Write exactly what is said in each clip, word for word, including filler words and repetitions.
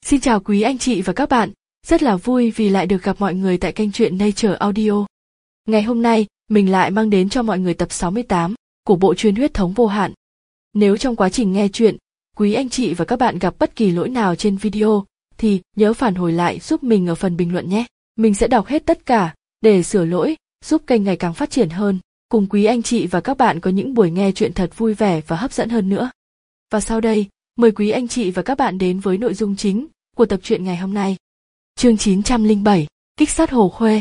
Xin chào quý anh chị và các bạn, rất là vui vì lại được gặp mọi người tại kênh truyện Nature Audio. Ngày hôm nay, mình lại mang đến cho mọi người tập sáu mươi tám của bộ truyện Huyết thống vô hạn. Nếu trong quá trình nghe truyện, quý anh chị và các bạn gặp bất kỳ lỗi nào trên video, thì nhớ phản hồi lại giúp mình ở phần bình luận nhé. Mình sẽ đọc hết tất cả để sửa lỗi, giúp kênh ngày càng phát triển hơn, cùng quý anh chị và các bạn có những buổi nghe truyện thật vui vẻ và hấp dẫn hơn nữa. Và sau đây, mời quý anh chị và các bạn đến với nội dung chính của tập truyện ngày hôm nay. Chương chín trăm lẻ bảy, Kích sát Hồ Khuê.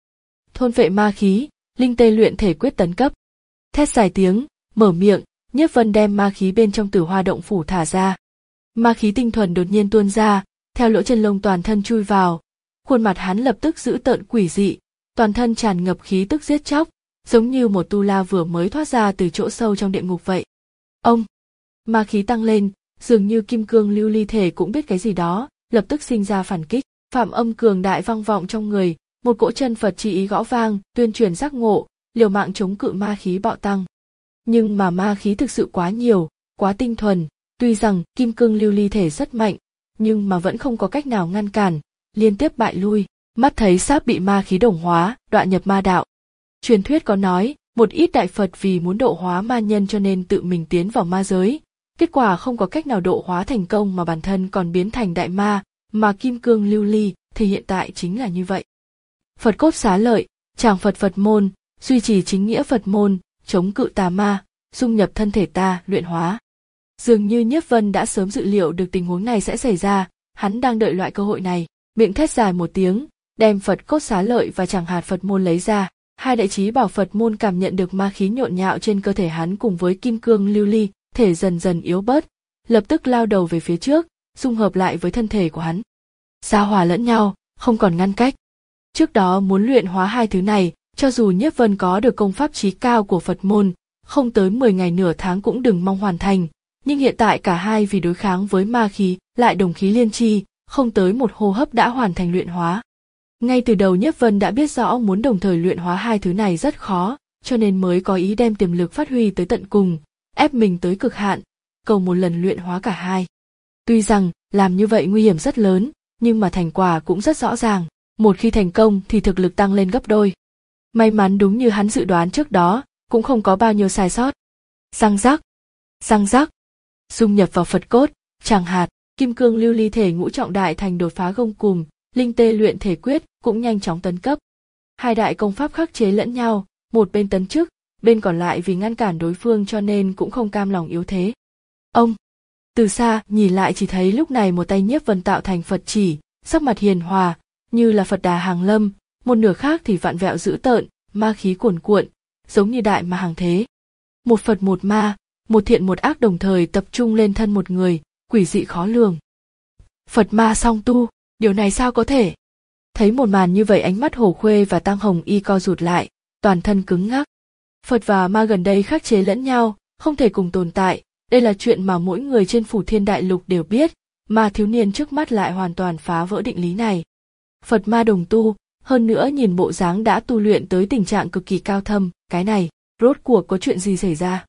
Thôn vệ ma khí, linh tê luyện thể quyết tấn cấp. Thét dài tiếng, mở miệng, Nhiếp Vân đem ma khí bên trong Tử Hoa động phủ thả ra. Ma khí tinh thuần đột nhiên tuôn ra, theo lỗ chân lông toàn thân chui vào, khuôn mặt hắn lập tức dữ tợn quỷ dị, toàn thân tràn ngập khí tức giết chóc, giống như một tu la vừa mới thoát ra từ chỗ sâu trong địa ngục vậy. Ông, ma khí tăng lên, dường như kim cương lưu ly thể cũng biết cái gì đó, lập tức sinh ra phản kích. Phạm âm cường đại vang vọng trong người, một cỗ chân Phật chi ý gõ vang, tuyên truyền giác ngộ, liều mạng chống cự ma khí bạo tăng. Nhưng mà ma khí thực sự quá nhiều, quá tinh thuần, tuy rằng kim cương lưu ly thể rất mạnh, nhưng mà vẫn không có cách nào ngăn cản, liên tiếp bại lui, mắt thấy sắp bị ma khí đồng hóa, đoạn nhập ma đạo. Truyền thuyết có nói, một ít đại Phật vì muốn độ hóa ma nhân cho nên tự mình tiến vào ma giới, kết quả không có cách nào độ hóa thành công mà bản thân còn biến thành đại ma, mà kim cương lưu ly thì hiện tại chính là như vậy. Phật cốt xá lợi, tràng Phật Phật môn, duy trì chính nghĩa Phật môn, chống cự tà ma, dung nhập thân thể ta, luyện hóa. Dường như Nhiếp Vân đã sớm dự liệu được tình huống này sẽ xảy ra, hắn đang đợi loại cơ hội này, miệng thét dài một tiếng, đem Phật cốt xá lợi và tràng hạt Phật môn lấy ra. Hai đại trí bảo Phật môn cảm nhận được ma khí nhộn nhạo trên cơ thể hắn cùng với kim cương lưu ly, thể dần dần yếu bớt, lập tức lao đầu về phía trước, dung hợp lại với thân thể của hắn. Giao hòa lẫn nhau, không còn ngăn cách. Trước đó muốn luyện hóa hai thứ này, cho dù Nhiếp Vân có được công pháp chí cao của Phật môn, không tới mười ngày nửa tháng cũng đừng mong hoàn thành, nhưng hiện tại cả hai vì đối kháng với ma khí, lại đồng khí liên chi, không tới một hô hấp đã hoàn thành luyện hóa. Ngay từ đầu Nhiếp Vân đã biết rõ muốn đồng thời luyện hóa hai thứ này rất khó, cho nên mới có ý đem tiềm lực phát huy tới tận cùng, ép mình tới cực hạn, cầu một lần luyện hóa cả hai. Tuy rằng, làm như vậy nguy hiểm rất lớn, nhưng mà thành quả cũng rất rõ ràng, một khi thành công thì thực lực tăng lên gấp đôi. May mắn đúng như hắn dự đoán trước đó, cũng không có bao nhiêu sai sót. Răng rắc, răng rắc, dung nhập vào Phật cốt, tràng hạt, kim cương lưu ly thể ngũ trọng đại thành đột phá gông cùm, linh tê luyện thể quyết cũng nhanh chóng tấn cấp. Hai đại công pháp khắc chế lẫn nhau, một bên tấn chức, bên còn lại vì ngăn cản đối phương cho nên cũng không cam lòng yếu thế. Ông, từ xa nhìn lại chỉ thấy lúc này một tay Nhiếp Vân tạo thành Phật chỉ, sắc mặt hiền hòa, như là Phật đà hàng lâm, một nửa khác thì vặn vẹo dữ tợn, ma khí cuồn cuộn, giống như đại ma hàng thế. Một Phật một ma, một thiện một ác đồng thời tập trung lên thân một người, quỷ dị khó lường. Phật ma song tu, điều này sao có thể? Thấy một màn như vậy ánh mắt Hồ Khuê và Tăng Hồng Y co rụt lại, toàn thân cứng ngắc. Phật và ma gần đây khắc chế lẫn nhau, không thể cùng tồn tại, đây là chuyện mà mỗi người trên Phủ Thiên Đại Lục đều biết, mà thiếu niên trước mắt lại hoàn toàn phá vỡ định lý này. Phật ma đồng tu, hơn nữa nhìn bộ dáng đã tu luyện tới tình trạng cực kỳ cao thâm, cái này, rốt cuộc có chuyện gì xảy ra?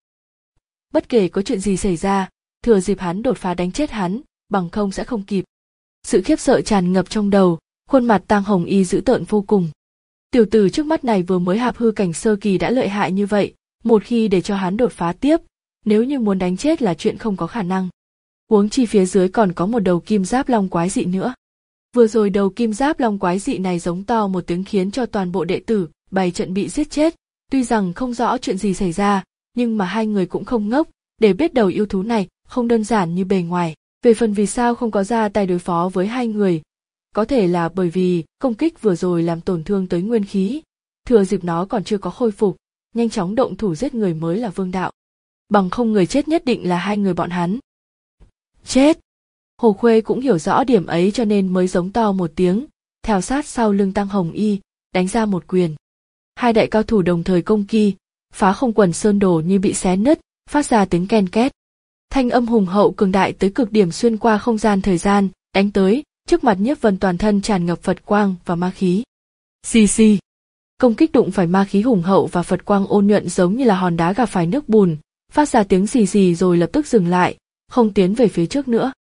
Bất kể có chuyện gì xảy ra, thừa dịp hắn đột phá đánh chết hắn, bằng không sẽ không kịp. Sự khiếp sợ tràn ngập trong đầu, khuôn mặt Tăng Hồng Y dữ tợn vô cùng. Tiểu tử trước mắt này vừa mới hạp hư cảnh sơ kỳ đã lợi hại như vậy, một khi để cho hắn đột phá tiếp, nếu như muốn đánh chết là chuyện không có khả năng. Huống chi phía dưới còn có một đầu kim giáp long quái dị nữa. Vừa rồi đầu kim giáp long quái dị này giống to một tiếng khiến cho toàn bộ đệ tử bày trận bị giết chết, tuy rằng không rõ chuyện gì xảy ra, nhưng mà hai người cũng không ngốc, để biết đầu yêu thú này không đơn giản như bề ngoài. Về phần vì sao không có ra tay đối phó với hai người, có thể là bởi vì công kích vừa rồi làm tổn thương tới nguyên khí, thừa dịp nó còn chưa có khôi phục, nhanh chóng động thủ giết người mới là vương đạo. Bằng không người chết nhất định là hai người bọn hắn. Chết! Hồ Khuê cũng hiểu rõ điểm ấy cho nên mới giống to một tiếng, theo sát sau lưng Tăng Hồng Y, đánh ra một quyền. Hai đại cao thủ đồng thời công ki, phá không quần sơn đổ như bị xé nứt, phát ra tiếng ken két. Thanh âm hùng hậu cường đại tới cực điểm xuyên qua không gian thời gian, đánh tới, trước mặt Nhiếp Vân toàn thân tràn ngập Phật quang và ma khí. Xì xì. Công kích đụng phải ma khí hùng hậu và Phật quang ôn nhuận giống như là hòn đá gặp phải nước bùn, phát ra tiếng xì xì rồi lập tức dừng lại, không tiến về phía trước nữa.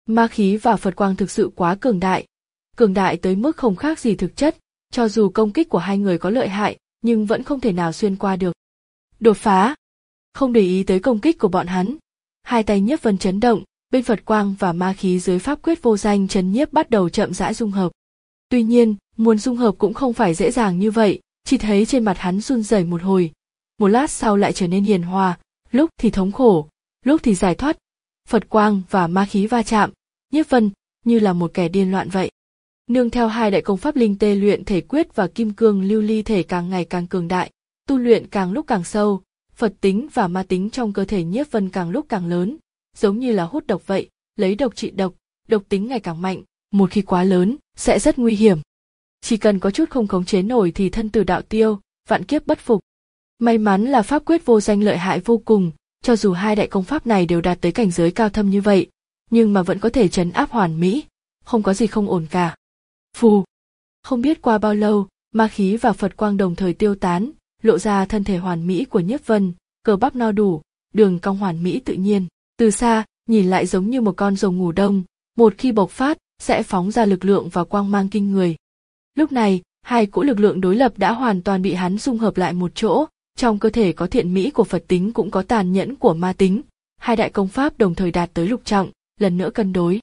Ma khí và Phật quang thực sự quá cường đại. Cường đại tới mức không khác gì thực chất, cho dù công kích của hai người có lợi hại, nhưng vẫn không thể nào xuyên qua được. Đột phá! Không để ý tới công kích của bọn hắn. Hai tay Nhiếp Vân chấn động, bên Phật quang và ma khí dưới pháp quyết vô danh trấn nhiếp bắt đầu chậm rãi dung hợp. Tuy nhiên, muốn dung hợp cũng không phải dễ dàng như vậy, chỉ thấy trên mặt hắn run rẩy một hồi. Một lát sau lại trở nên hiền hòa, lúc thì thống khổ, lúc thì giải thoát. Phật quang và ma khí va chạm, Nhiếp Vân như là một kẻ điên loạn vậy. Nương theo hai đại công pháp linh tê luyện thể quyết và kim cương lưu ly thể càng ngày càng cường đại, tu luyện càng lúc càng sâu, Phật tính và ma tính trong cơ thể Nhiếp Vân càng lúc càng lớn, giống như là hút độc vậy, lấy độc trị độc, độc tính ngày càng mạnh, một khi quá lớn sẽ rất nguy hiểm. Chỉ cần có chút không khống chế nổi thì thân tử đạo tiêu, vạn kiếp bất phục. May mắn là pháp quyết vô danh lợi hại vô cùng, cho dù hai đại công pháp này đều đạt tới cảnh giới cao thâm như vậy, nhưng mà vẫn có thể trấn áp hoàn mỹ, không có gì không ổn cả. Phù! Không biết qua bao lâu, ma khí và Phật quang đồng thời tiêu tán, lộ ra thân thể hoàn mỹ của Nhiếp Vân, cơ bắp no đủ, đường cong hoàn mỹ tự nhiên. Từ xa, nhìn lại giống như một con rồng ngủ đông, một khi bộc phát, sẽ phóng ra lực lượng và quang mang kinh người. Lúc này, hai cỗ lực lượng đối lập đã hoàn toàn bị hắn dung hợp lại một chỗ, trong cơ thể có thiện mỹ của Phật tính cũng có tàn nhẫn của ma tính, hai đại công pháp đồng thời đạt tới lục trọng, lần nữa cân đối.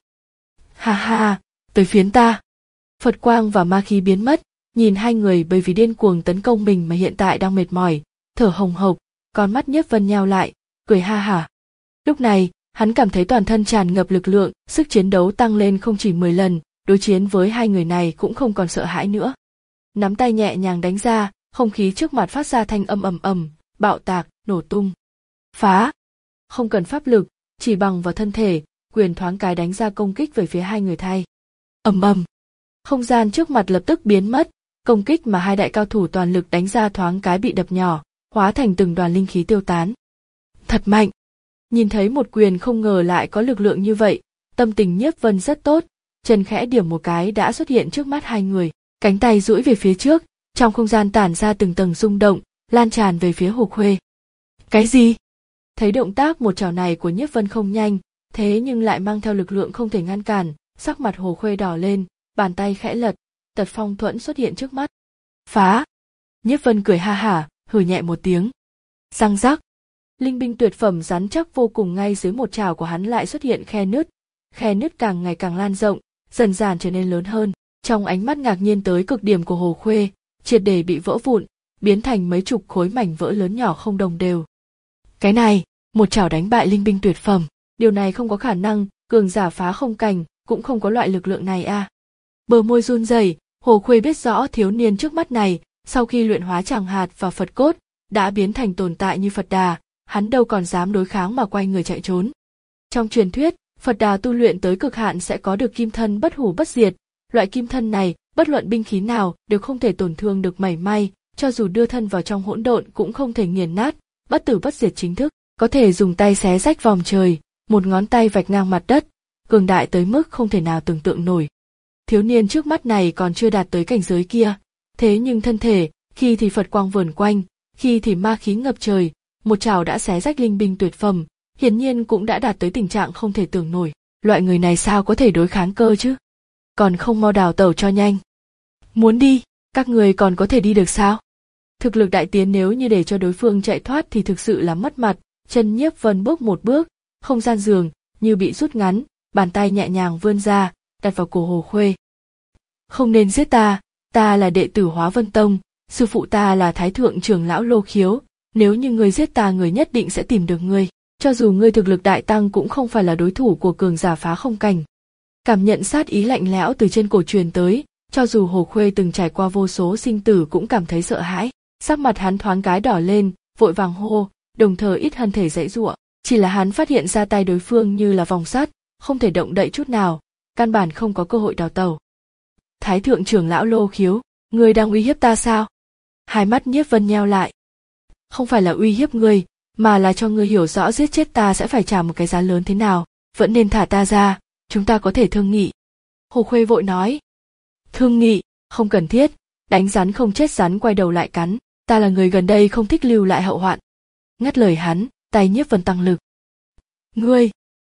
Ha ha, tới phiến ta! Phật quang và ma khí biến mất, nhìn hai người bởi vì điên cuồng tấn công mình mà hiện tại đang mệt mỏi, thở hồng hộc, con mắt Nhiếp Vân nheo lại, cười ha hả. Lúc này, hắn cảm thấy toàn thân tràn ngập lực lượng, sức chiến đấu tăng lên không chỉ mười lần, đối chiến với hai người này cũng không còn sợ hãi nữa. Nắm tay nhẹ nhàng đánh ra, không khí trước mặt phát ra thanh âm ầm ầm, bạo tạc, nổ tung. Phá! Không cần pháp lực, chỉ bằng vào thân thể, quyền thoáng cái đánh ra công kích về phía hai người thay. Ầm ầm! Không gian trước mặt lập tức biến mất, công kích mà hai đại cao thủ toàn lực đánh ra thoáng cái bị đập nhỏ, hóa thành từng đoàn linh khí tiêu tán. Thật mạnh! Nhìn thấy một quyền không ngờ lại có lực lượng như vậy, tâm tình Nhiếp Vân rất tốt, chân khẽ điểm một cái đã xuất hiện trước mắt hai người, cánh tay duỗi về phía trước, trong không gian tản ra từng tầng rung động, lan tràn về phía Hồ Khuê. Cái gì? Thấy động tác một chảo này của Nhiếp Vân không nhanh, thế nhưng lại mang theo lực lượng không thể ngăn cản, sắc mặt Hồ Khuê đỏ lên, bàn tay khẽ lật, tật phong thuẫn xuất hiện trước mắt. Phá! Nhiếp Vân cười ha hả, hừ nhẹ một tiếng. Răng rắc! Linh binh tuyệt phẩm rắn chắc vô cùng ngay dưới một chảo của hắn lại xuất hiện khe nứt, khe nứt càng ngày càng lan rộng, dần dần trở nên lớn hơn. Trong ánh mắt ngạc nhiên tới cực điểm của Hồ Khuê, triệt để bị vỡ vụn, biến thành mấy chục khối mảnh vỡ lớn nhỏ không đồng đều. Cái này, một chảo đánh bại linh binh tuyệt phẩm, điều này không có khả năng, cường giả phá không cảnh, cũng không có loại lực lượng này a. À. Bờ môi run rẩy, Hồ Khuê biết rõ thiếu niên trước mắt này, sau khi luyện hóa tràng hạt và Phật cốt, đã biến thành tồn tại như Phật Đà, hắn đâu còn dám đối kháng mà quay người chạy trốn. Trong truyền thuyết, Phật Đà tu luyện tới cực hạn sẽ có được kim thân bất hủ bất diệt, loại kim thân này, bất luận binh khí nào đều không thể tổn thương được mảy may, cho dù đưa thân vào trong hỗn độn cũng không thể nghiền nát, bất tử bất diệt chính thức, có thể dùng tay xé rách vòng trời, một ngón tay vạch ngang mặt đất, cường đại tới mức không thể nào tưởng tượng nổi. Thiếu niên trước mắt này còn chưa đạt tới cảnh giới kia, thế nhưng thân thể, khi thì Phật quang vờn quanh, khi thì ma khí ngập trời, một chảo đã xé rách linh binh tuyệt phẩm, hiển nhiên cũng đã đạt tới tình trạng không thể tưởng nổi, loại người này sao có thể đối kháng cơ chứ? Còn không mau đào tẩu cho nhanh. Muốn đi, các người còn có thể đi được sao? Thực lực đại tiến nếu như để cho đối phương chạy thoát thì thực sự là mất mặt, chân Nhiếp Vân bước một bước, không gian giường như bị rút ngắn, bàn tay nhẹ nhàng vươn ra, đặt vào cổ Hồ Khuê. Không nên giết ta, ta là đệ tử Hóa Vân Tông, sư phụ ta là Thái thượng trưởng lão Lô Khiếu, nếu như ngươi giết ta người nhất định sẽ tìm được ngươi, cho dù ngươi thực lực đại tăng cũng không phải là đối thủ của cường giả phá không cảnh. Cảm nhận sát ý lạnh lẽo từ trên cổ truyền tới, cho dù Hồ Khuê từng trải qua vô số sinh tử cũng cảm thấy sợ hãi, sắc mặt hắn thoáng cái đỏ lên, vội vàng hô, đồng thời ít thân thể giãy giụa, chỉ là hắn phát hiện ra tay đối phương như là vòng sắt, không thể động đậy chút nào, căn bản không có cơ hội đào tẩu. Thái thượng trưởng lão Lô Khiếu, ngươi đang uy hiếp ta sao? Hai mắt Nhiếp Vân nheo lại. Không phải là uy hiếp ngươi, mà là cho ngươi hiểu rõ giết chết ta sẽ phải trả một cái giá lớn thế nào, vẫn nên thả ta ra, chúng ta có thể thương nghị. Hồ Khuê vội nói. Thương nghị, không cần thiết, đánh rắn không chết rắn quay đầu lại cắn, ta là người gần đây không thích lưu lại hậu hoạn. Ngắt lời hắn, tay Nhiếp Vân tăng lực. Ngươi!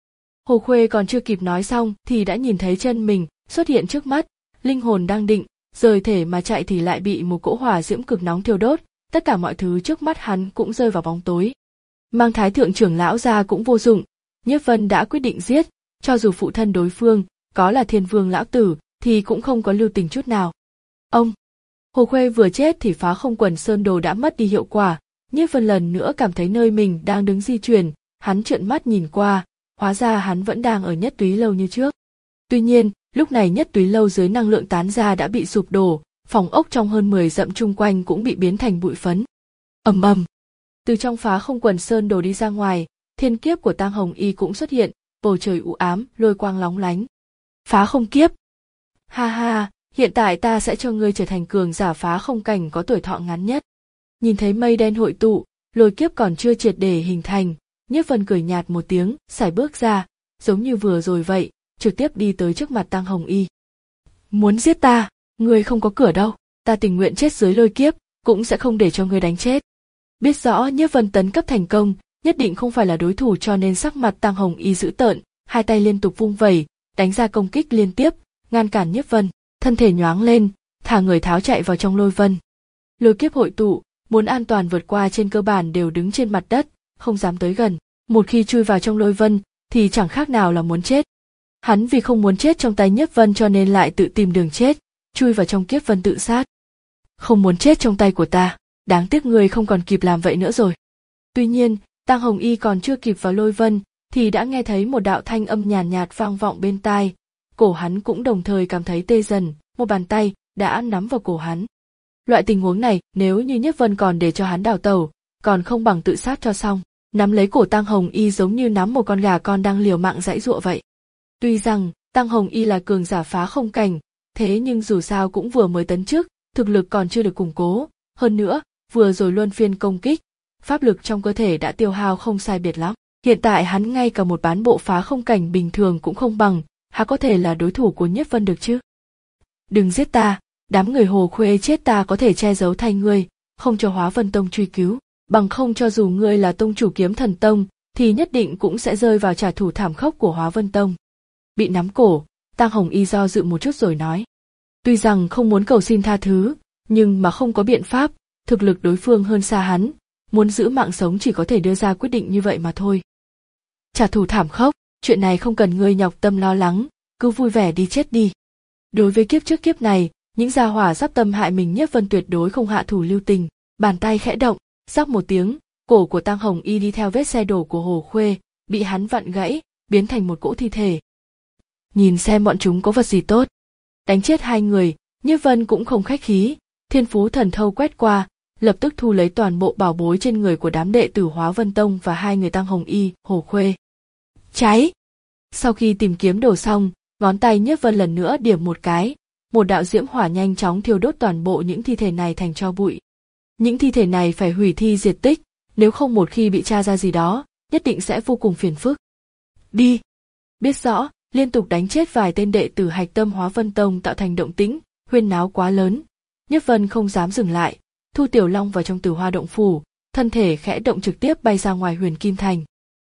Hồ Khuê còn chưa kịp nói xong thì đã nhìn thấy chân mình xuất hiện trước mắt, linh hồn đang định rời thể mà chạy thì lại bị một cỗ hỏa diễm cực nóng thiêu đốt, tất cả mọi thứ trước mắt hắn cũng rơi vào bóng tối. Mang Thái thượng trưởng lão ra cũng vô dụng, Nhiếp Vân đã quyết định giết, cho dù phụ thân đối phương có là Thiên Vương lão tử thì cũng không có lưu tình chút nào. Ông Hồ Khuê vừa chết thì Phá Không Quần Sơn Đồ đã mất đi hiệu quả, Nhiếp Vân lần nữa cảm thấy nơi mình đang đứng di chuyển, hắn trợn mắt nhìn qua, hóa ra hắn vẫn đang ở Nhất Túy Lâu như trước. Tuy nhiên, lúc này Nhất Túy Lâu dưới năng lượng tán ra đã bị sụp đổ, phòng ốc trong hơn mười dặm chung quanh cũng bị biến thành bụi phấn. Ầm ầm. Từ trong Phá Không Quần Sơn Đồ đi ra ngoài, thiên kiếp của Tang Hồng Y cũng xuất hiện, bầu trời u ám, lôi quang lóng lánh. Phá không kiếp. Ha ha, hiện tại ta sẽ cho ngươi trở thành cường giả phá không cảnh có tuổi thọ ngắn nhất. Nhìn thấy mây đen hội tụ, lôi kiếp còn chưa triệt để hình thành, Nhiếp Vân cười nhạt một tiếng, sải bước ra, giống như vừa rồi vậy, trực tiếp đi tới trước mặt Tang Hồng Y. Muốn giết ta, ngươi không có cửa đâu, ta tình nguyện chết dưới lôi kiếp, cũng sẽ không để cho ngươi đánh chết. Biết rõ Nhiếp Vân tấn cấp thành công, nhất định không phải là đối thủ cho nên sắc mặt Tang Hồng Y dữ tợn, hai tay liên tục vung vẩy, đánh ra công kích liên tiếp, ngăn cản Nhiếp Vân, thân thể nhoáng lên, thả người tháo chạy vào trong lôi vân. Lôi kiếp hội tụ, muốn an toàn vượt qua trên cơ bản đều đứng trên mặt đất, không dám tới gần, một khi chui vào trong lôi vân thì chẳng khác nào là muốn chết. Hắn vì không muốn chết trong tay Nhiếp Vân cho nên lại tự tìm đường chết, chui vào trong kiếp vân tự sát. Không muốn chết trong tay của ta, đáng tiếc người không còn kịp làm vậy nữa rồi. Tuy nhiên, Tang Hồng Y còn chưa kịp vào lôi vân thì đã nghe thấy một đạo thanh âm nhàn nhạt, nhạt vang vọng bên tai, cổ hắn cũng đồng thời cảm thấy tê dần, một bàn tay đã nắm vào cổ hắn. Loại tình huống này nếu như Nhiếp Vân còn để cho hắn đào tẩu, còn không bằng tự sát cho xong. Nắm lấy cổ Tang Hồng Y giống như nắm một con gà con đang liều mạng giãy giụa vậy. Tuy rằng Tang Hồng Y là cường giả phá không cảnh, thế nhưng dù sao cũng vừa mới tấn chức, thực lực còn chưa được củng cố, hơn nữa, vừa rồi luân phiên công kích, pháp lực trong cơ thể đã tiêu hao không sai biệt lắm. Hiện tại hắn ngay cả một bán bộ phá không cảnh bình thường cũng không bằng, há có thể là đối thủ của Nhiếp Vân được chứ? Đừng giết ta, đám người Hồ Khuê chết ta có thể che giấu thay ngươi, không cho Hóa Vân Tông truy cứu, bằng không cho dù ngươi là tông chủ Kiếm Thần Tông, thì nhất định cũng sẽ rơi vào trả thù thảm khốc của Hóa Vân Tông. Bị nắm cổ, Tang Hồng Y do dự một chút rồi nói. Tuy rằng không muốn cầu xin tha thứ, nhưng mà không có biện pháp, thực lực đối phương hơn xa hắn, muốn giữ mạng sống chỉ có thể đưa ra quyết định như vậy mà thôi. Trả thù thảm khốc, chuyện này không cần ngươi nhọc tâm lo lắng, cứ vui vẻ đi chết đi. Đối với kiếp trước kiếp này, những gia hỏa sắp tâm hại mình Nhiếp Vân tuyệt đối không hạ thủ lưu tình, bàn tay khẽ động, rắc một tiếng, cổ của Tang Hồng Y đi theo vết xe đổ của Hồ Khuê, bị hắn vặn gãy, biến thành một cỗ thi thể. Nhìn xem bọn chúng có vật gì tốt. Đánh chết hai người, Nhiếp Vân cũng không khách khí, thiên phú thần thâu quét qua, lập tức thu lấy toàn bộ bảo bối trên người của đám đệ tử Hóa Vân Tông và hai người Tang Hồng Y, Hồ Khuê. Cháy! Sau khi tìm kiếm đồ xong, ngón tay Nhiếp Vân lần nữa điểm một cái, một đạo diễm hỏa nhanh chóng thiêu đốt toàn bộ những thi thể này thành tro bụi. Những thi thể này phải hủy thi diệt tích, nếu không một khi bị tra ra gì đó, nhất định sẽ vô cùng phiền phức. Đi! Biết rõ, liên tục đánh chết vài tên đệ tử hạch tâm Hóa Vân Tông tạo thành động tĩnh, huyên náo quá lớn. Nhiếp Vân không dám dừng lại, thu Tiểu Long vào trong Tử Hoa động phủ, thân thể khẽ động trực tiếp bay ra ngoài Huyền Kim Thành.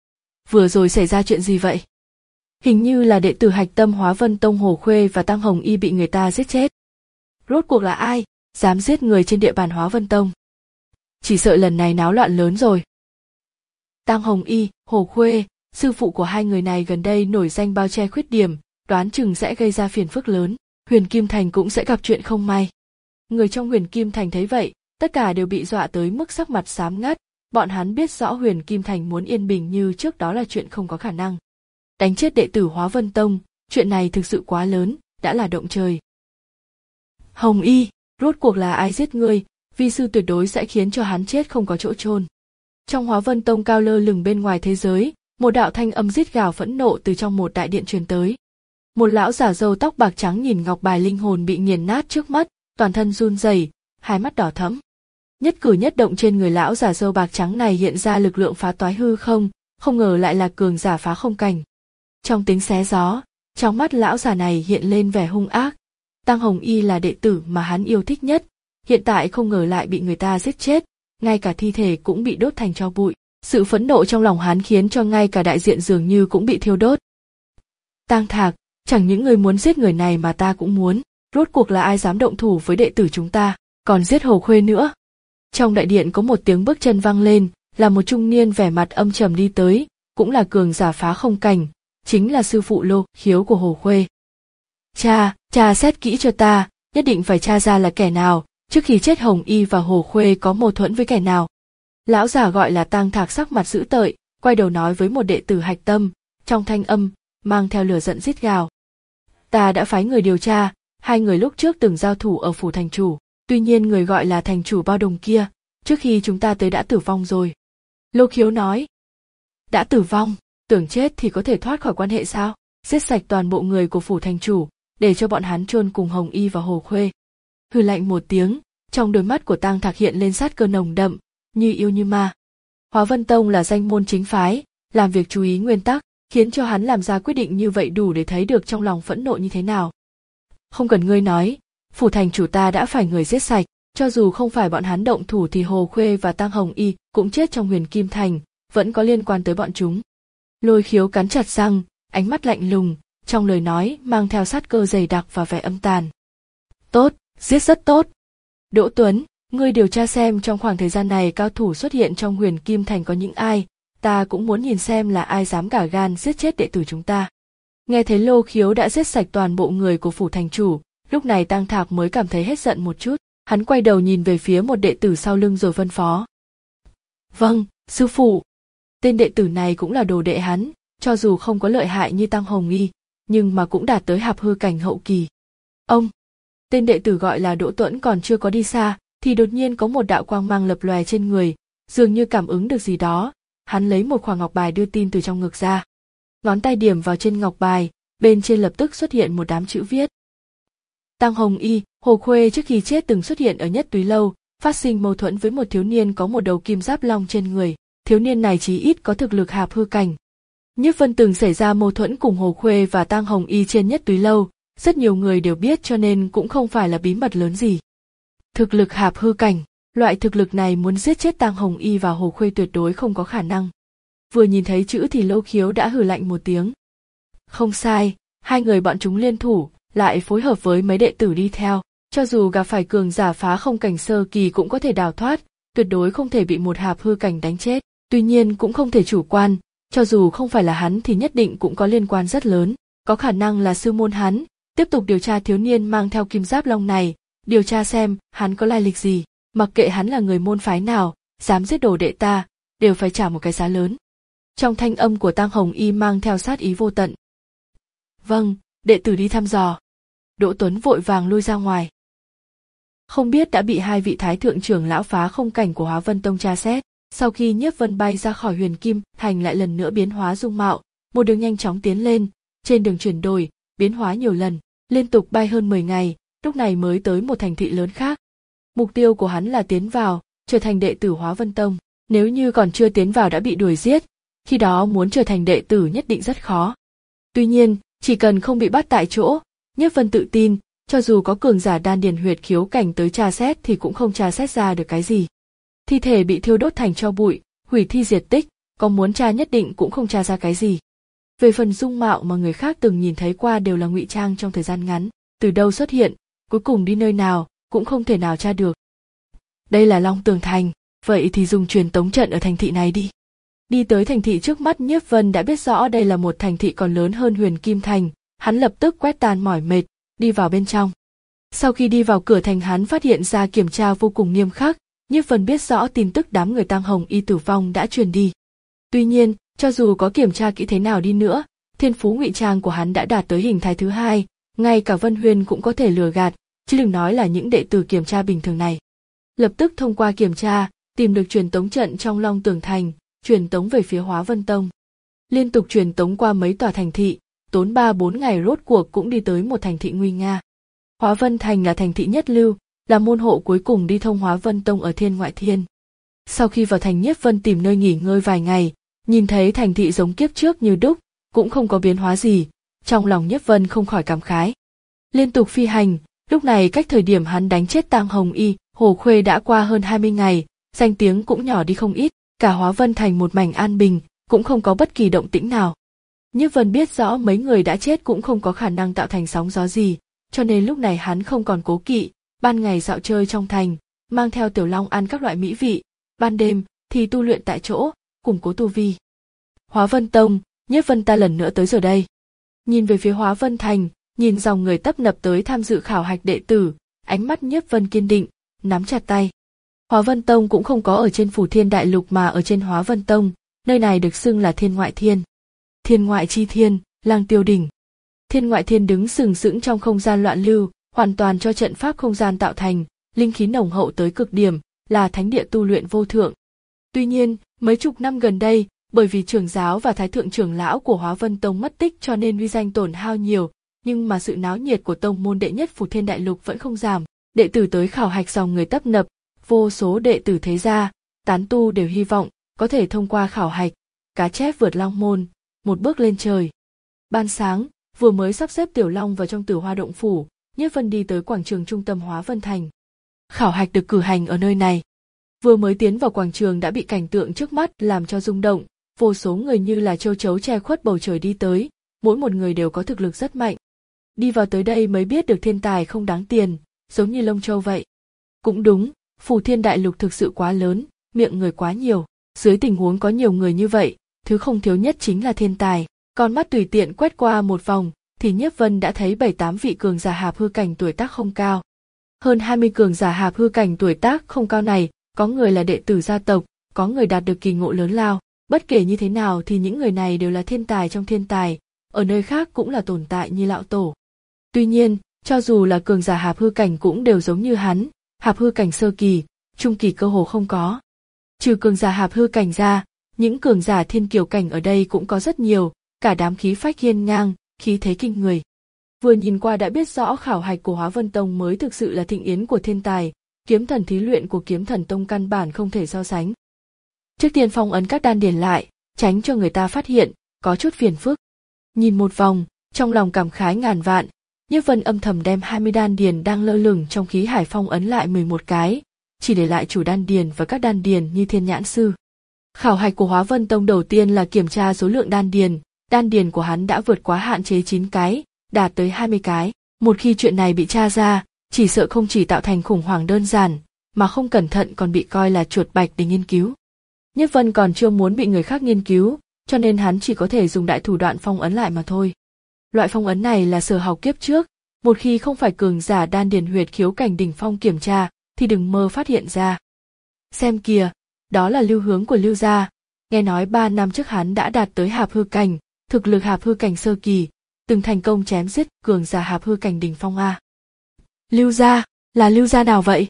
Vừa rồi xảy ra chuyện gì vậy? Hình như là đệ tử hạch tâm Hóa Vân Tông Hồ Khuê và Tang Hồng Y bị người ta giết chết. Rốt cuộc là ai, dám giết người trên địa bàn Hóa Vân Tông? Chỉ sợ lần này náo loạn lớn rồi. Tang Hồng Y, Hồ Khuê, sư phụ của hai người này gần đây nổi danh bao che khuyết điểm, đoán chừng sẽ gây ra phiền phức lớn, Huyền Kim Thành cũng sẽ gặp chuyện không may. Người trong Huyền Kim Thành thấy vậy, tất cả đều bị dọa tới mức sắc mặt xám ngắt, bọn hắn biết rõ Huyền Kim Thành muốn yên bình như trước đó là chuyện không có khả năng. Đánh chết đệ tử Hóa Vân Tông, chuyện này thực sự quá lớn, đã là động trời. Hồng Y, rốt cuộc là ai giết ngươi, vi sư tuyệt đối sẽ khiến cho hắn chết không có chỗ chôn. Trong Hóa Vân Tông cao lơ lửng bên ngoài thế giới, một đạo thanh âm rít gào phẫn nộ từ trong một đại điện truyền tới. Một lão giả râu tóc bạc trắng nhìn ngọc bài linh hồn bị nghiền nát trước mắt, toàn thân run rẩy, hai mắt đỏ thẫm. Nhất cử nhất động trên người lão giả râu bạc trắng này hiện ra lực lượng phá toái hư không, không ngờ lại là cường giả phá không cảnh. Trong tiếng xé gió, trong mắt lão giả này hiện lên vẻ hung ác. Tang Hồng Y là đệ tử mà hắn yêu thích nhất, hiện tại không ngờ lại bị người ta giết chết, ngay cả thi thể cũng bị đốt thành tro bụi. Sự phẫn nộ trong lòng hắn khiến cho ngay cả đại diện dường như cũng bị thiêu đốt. Tang Thạc, chẳng những người muốn giết người này mà ta cũng muốn, rốt cuộc là ai dám động thủ với đệ tử chúng ta, còn giết Hồ Khuê nữa. Trong đại điện có một tiếng bước chân vang lên, là một trung niên vẻ mặt âm trầm đi tới, cũng là cường giả phá không cảnh, chính là sư phụ Lô Khiếu của Hồ Khuê. Cha, cha xét kỹ cho ta, nhất định phải tra ra là kẻ nào, trước khi chết Hồng Y và Hồ Khuê có mâu thuẫn với kẻ nào. Lão giả gọi là Tang Thạc sắc mặt dữ tợn, quay đầu nói với một đệ tử Hạch Tâm, trong thanh âm mang theo lửa giận rít gào. Ta đã phái người điều tra, hai người lúc trước từng giao thủ ở phủ thành chủ, tuy nhiên người gọi là thành chủ Bao Đồng kia, trước khi chúng ta tới đã tử vong rồi. Lô Khiếu nói. Đã tử vong, tưởng chết thì có thể thoát khỏi quan hệ sao? Giết sạch toàn bộ người của phủ thành chủ, để cho bọn hắn chôn cùng Hồng Y và Hồ Khuê. Hừ lạnh một tiếng, trong đôi mắt của Tang Thạc hiện lên sát cơ nồng đậm, như yêu như ma. Hóa Vân Tông là danh môn chính phái, làm việc chú ý nguyên tắc, khiến cho hắn làm ra quyết định như vậy đủ để thấy được trong lòng phẫn nộ như thế nào. Không cần ngươi nói, phủ thành chủ ta đã phải người giết sạch, cho dù không phải bọn hắn động thủ thì Hồ Khuê và Tang Hồng Y cũng chết trong Huyền Kim Thành, vẫn có liên quan tới bọn chúng. Lôi Khiếu cắn chặt răng, ánh mắt lạnh lùng, trong lời nói mang theo sát cơ dày đặc và vẻ âm tàn. Tốt, giết rất tốt. Đỗ Tuấn, ngươi điều tra xem trong khoảng thời gian này cao thủ xuất hiện trong Huyền Kim Thành có những ai, ta cũng muốn nhìn xem là ai dám cả gan giết chết đệ tử chúng ta. Nghe thấy Lô Khiếu đã giết sạch toàn bộ người của phủ thành chủ, lúc này Tang Thạc mới cảm thấy hết giận một chút, hắn quay đầu nhìn về phía một đệ tử sau lưng rồi phân phó. Vâng, sư phụ. Tên đệ tử này cũng là đồ đệ hắn, cho dù không có lợi hại như Tang Hồng Y, nhưng mà cũng đạt tới hạp hư cảnh hậu kỳ. Ông, tên đệ tử gọi là Đỗ Tuấn còn chưa có đi xa, thì đột nhiên có một đạo quang mang lập lòe trên người, dường như cảm ứng được gì đó, hắn lấy một khỏa ngọc bài đưa tin từ trong ngực ra. Ngón tay điểm vào trên ngọc bài, bên trên lập tức xuất hiện một đám chữ viết. Tang Hồng Y, Hồ Khuê trước khi chết từng xuất hiện ở Nhất Túy Lâu, phát sinh mâu thuẫn với một thiếu niên có một đầu kim giáp long trên người, thiếu niên này chí ít có thực lực hạp hư cảnh. Nhiếp Vân từng xảy ra mâu thuẫn cùng Hồ Khuê và Tang Hồng Y trên Nhất Túy Lâu, rất nhiều người đều biết cho nên cũng không phải là bí mật lớn gì. Thực lực hạp hư cảnh, loại thực lực này muốn giết chết Tang Hồng Y và Hồ Khuê tuyệt đối không có khả năng. Vừa nhìn thấy chữ thì Lô Khiếu đã hừ lạnh một tiếng. Không sai, hai người bọn chúng liên thủ, lại phối hợp với mấy đệ tử đi theo, cho dù gặp phải cường giả phá không cảnh sơ kỳ cũng có thể đào thoát, tuyệt đối không thể bị một hạp hư cảnh đánh chết, tuy nhiên cũng không thể chủ quan, cho dù không phải là hắn thì nhất định cũng có liên quan rất lớn, có khả năng là sư môn hắn, tiếp tục điều tra thiếu niên mang theo kim giáp long này, điều tra xem hắn có lai lịch gì, mặc kệ hắn là người môn phái nào, dám giết đồ đệ ta, đều phải trả một cái giá lớn. Trong thanh âm của Tang Hồng Y mang theo sát ý vô tận. Vâng, đệ tử đi thăm dò. Đỗ Tuấn vội vàng lui ra ngoài. Không biết đã bị hai vị thái thượng trưởng lão phá không cảnh của Hóa Vân Tông tra xét, sau khi Nhiếp Vân bay ra khỏi Huyền Kim Thành lại lần nữa biến hóa dung mạo, một đường nhanh chóng tiến lên, trên đường chuyển đổi, biến hóa nhiều lần, liên tục bay hơn mười ngày, lúc này mới tới một thành thị lớn khác. Mục tiêu của hắn là tiến vào, trở thành đệ tử Hóa Vân Tông, nếu như còn chưa tiến vào đã bị đuổi giết, khi đó muốn trở thành đệ tử nhất định rất khó. Tuy nhiên, chỉ cần không bị bắt tại chỗ, Nhiếp Vân tự tin, cho dù có cường giả đan điền huyệt khiếu cảnh tới tra xét thì cũng không tra xét ra được cái gì. Thi thể bị thiêu đốt thành tro bụi, hủy thi diệt tích, có muốn tra nhất định cũng không tra ra cái gì. Về phần dung mạo mà người khác từng nhìn thấy qua đều là ngụy trang trong thời gian ngắn, từ đâu xuất hiện, cuối cùng đi nơi nào, cũng không thể nào tra được. Đây là Long Tường Thành, vậy thì dùng truyền tống trận ở thành thị này đi. Đi tới thành thị trước mắt, Nhiếp Vân đã biết rõ đây là một thành thị còn lớn hơn Huyền Kim Thành, hắn lập tức quét tan mỏi mệt, đi vào bên trong. Sau khi đi vào cửa thành hắn phát hiện ra kiểm tra vô cùng nghiêm khắc, Nhiếp Vân biết rõ tin tức đám người Tang Hồng Y tử vong đã truyền đi. Tuy nhiên, cho dù có kiểm tra kỹ thế nào đi nữa, thiên phú ngụy trang của hắn đã đạt tới hình thái thứ hai, ngay cả Vân Huyền cũng có thể lừa gạt, chứ đừng nói là những đệ tử kiểm tra bình thường này. Lập tức thông qua kiểm tra, tìm được truyền tống trận trong Long Tường Thành, truyền tống về phía Hóa Vân Tông. Liên tục truyền tống qua mấy tòa thành thị, tốn ba bốn ngày rốt cuộc cũng đi tới một thành thị nguy nga. Hóa Vân Thành là thành thị nhất lưu, là môn hộ cuối cùng đi thông Hóa Vân Tông ở thiên ngoại thiên. Sau khi vào thành, Nhiếp Vân tìm nơi nghỉ ngơi vài ngày, nhìn thấy thành thị giống kiếp trước như đúc, cũng không có biến hóa gì, trong lòng Nhiếp Vân không khỏi cảm khái. Liên tục phi hành, lúc này cách thời điểm hắn đánh chết Tang Hồng Y, Hồ Khuê đã qua hơn hai mươi ngày, danh tiếng cũng nhỏ đi không ít, cả Hóa Vân Thành một mảnh an bình, cũng không có bất kỳ động tĩnh nào. Nhiếp Vân biết rõ mấy người đã chết cũng không có khả năng tạo thành sóng gió gì, cho nên lúc này hắn không còn cố kỵ, ban ngày dạo chơi trong thành, mang theo Tiểu Long ăn các loại mỹ vị, ban đêm thì tu luyện tại chỗ, củng cố tu vi. Hóa Vân Tông, Nhiếp Vân ta lần nữa tới rồi đây. Nhìn về phía Hóa Vân Thành, nhìn dòng người tấp nập tới tham dự khảo hạch đệ tử, ánh mắt Nhiếp Vân kiên định, nắm chặt tay. Hóa Vân Tông cũng không có ở trên Phủ Thiên Đại Lục mà ở trên Hóa Vân Tông, nơi này được xưng là Thiên Ngoại Thiên. Thiên Ngoại chi thiên, Lang Tiêu đỉnh. Thiên Ngoại Thiên đứng sừng sững trong không gian loạn lưu, hoàn toàn cho trận pháp không gian tạo thành, linh khí nồng hậu tới cực điểm, là thánh địa tu luyện vô thượng. Tuy nhiên, mấy chục năm gần đây, bởi vì trưởng giáo và thái thượng trưởng lão của Hóa Vân Tông mất tích cho nên uy danh tổn hao nhiều, nhưng mà sự náo nhiệt của tông môn đệ nhất Phủ Thiên Đại Lục vẫn không giảm, đệ tử tới khảo hạch dòng người tấp nập, vô số đệ tử thế gia, tán tu đều hy vọng có thể thông qua khảo hạch, cá chép vượt long môn, một bước lên trời. Ban sáng, vừa mới sắp xếp Tiểu Long vào trong Tử Hoa động phủ, Nhiếp Vân đi tới quảng trường trung tâm Hóa Vân Thành. Khảo hạch được cử hành ở nơi này. Vừa mới tiến vào quảng trường đã bị cảnh tượng trước mắt làm cho rung động, vô số người như là châu chấu che khuất bầu trời đi tới, mỗi một người đều có thực lực rất mạnh. Đi vào tới đây mới biết được thiên tài không đáng tiền, giống như lông châu vậy. Cũng đúng, Phủ Thiên Đại Lục thực sự quá lớn, miệng người quá nhiều, dưới tình huống có nhiều người như vậy, thứ không thiếu nhất chính là thiên tài. Con mắt tùy tiện quét qua một vòng, thì Nhiếp Vân đã thấy bảy tám vị cường giả hạp hư cảnh tuổi tác không cao. Hơn hai mươi cường giả hạp hư cảnh tuổi tác không cao này, có người là đệ tử gia tộc, có người đạt được kỳ ngộ lớn lao, bất kể như thế nào thì những người này đều là thiên tài trong thiên tài, ở nơi khác cũng là tồn tại như lão tổ. Tuy nhiên, cho dù là cường giả hạp hư cảnh cũng đều giống như hắn, hạp hư cảnh sơ kỳ, trung kỳ cơ hồ không có. Trừ cường giả hạp hư cảnh ra, những cường giả thiên kiều cảnh ở đây cũng có rất nhiều, cả đám khí phách hiên ngang, khí thế kinh người. Vừa nhìn qua đã biết rõ khảo hạch của Hóa Vân Tông mới thực sự là thịnh yến của thiên tài, kiếm thần thí luyện của Kiếm Thần Tông căn bản không thể so sánh. Trước tiên phong ấn các đan điền lại, tránh cho người ta phát hiện, có chút phiền phức. Nhìn một vòng, trong lòng cảm khái ngàn vạn, Nhiếp Vân âm thầm đem hai mươi đan điền đang lơ lửng trong khí hải phong ấn lại mười một cái, chỉ để lại chủ đan điền và các đan điền như Thiên Nhãn Sư. Khảo hạch của Hóa Vân Tông đầu tiên là kiểm tra số lượng đan điền, đan điền của hắn đã vượt quá hạn chế chín cái, đạt tới hai mươi cái. Một khi chuyện này bị tra ra, chỉ sợ không chỉ tạo thành khủng hoảng đơn giản, mà không cẩn thận còn bị coi là chuột bạch để nghiên cứu. Nhiếp Vân còn chưa muốn bị người khác nghiên cứu, cho nên hắn chỉ có thể dùng đại thủ đoạn phong ấn lại mà thôi. Loại phong ấn này là sở học kiếp trước, một khi không phải cường giả đan điền huyệt khiếu cảnh đỉnh phong kiểm tra, thì đừng mơ phát hiện ra. Xem kìa, đó là Lưu Hướng của Lưu gia, nghe nói ba năm trước hắn đã đạt tới hạp hư cảnh, thực lực hạp hư cảnh sơ kỳ, từng thành công chém giết cường giả hạp hư cảnh đỉnh phong a. Lưu gia, là Lưu gia nào vậy?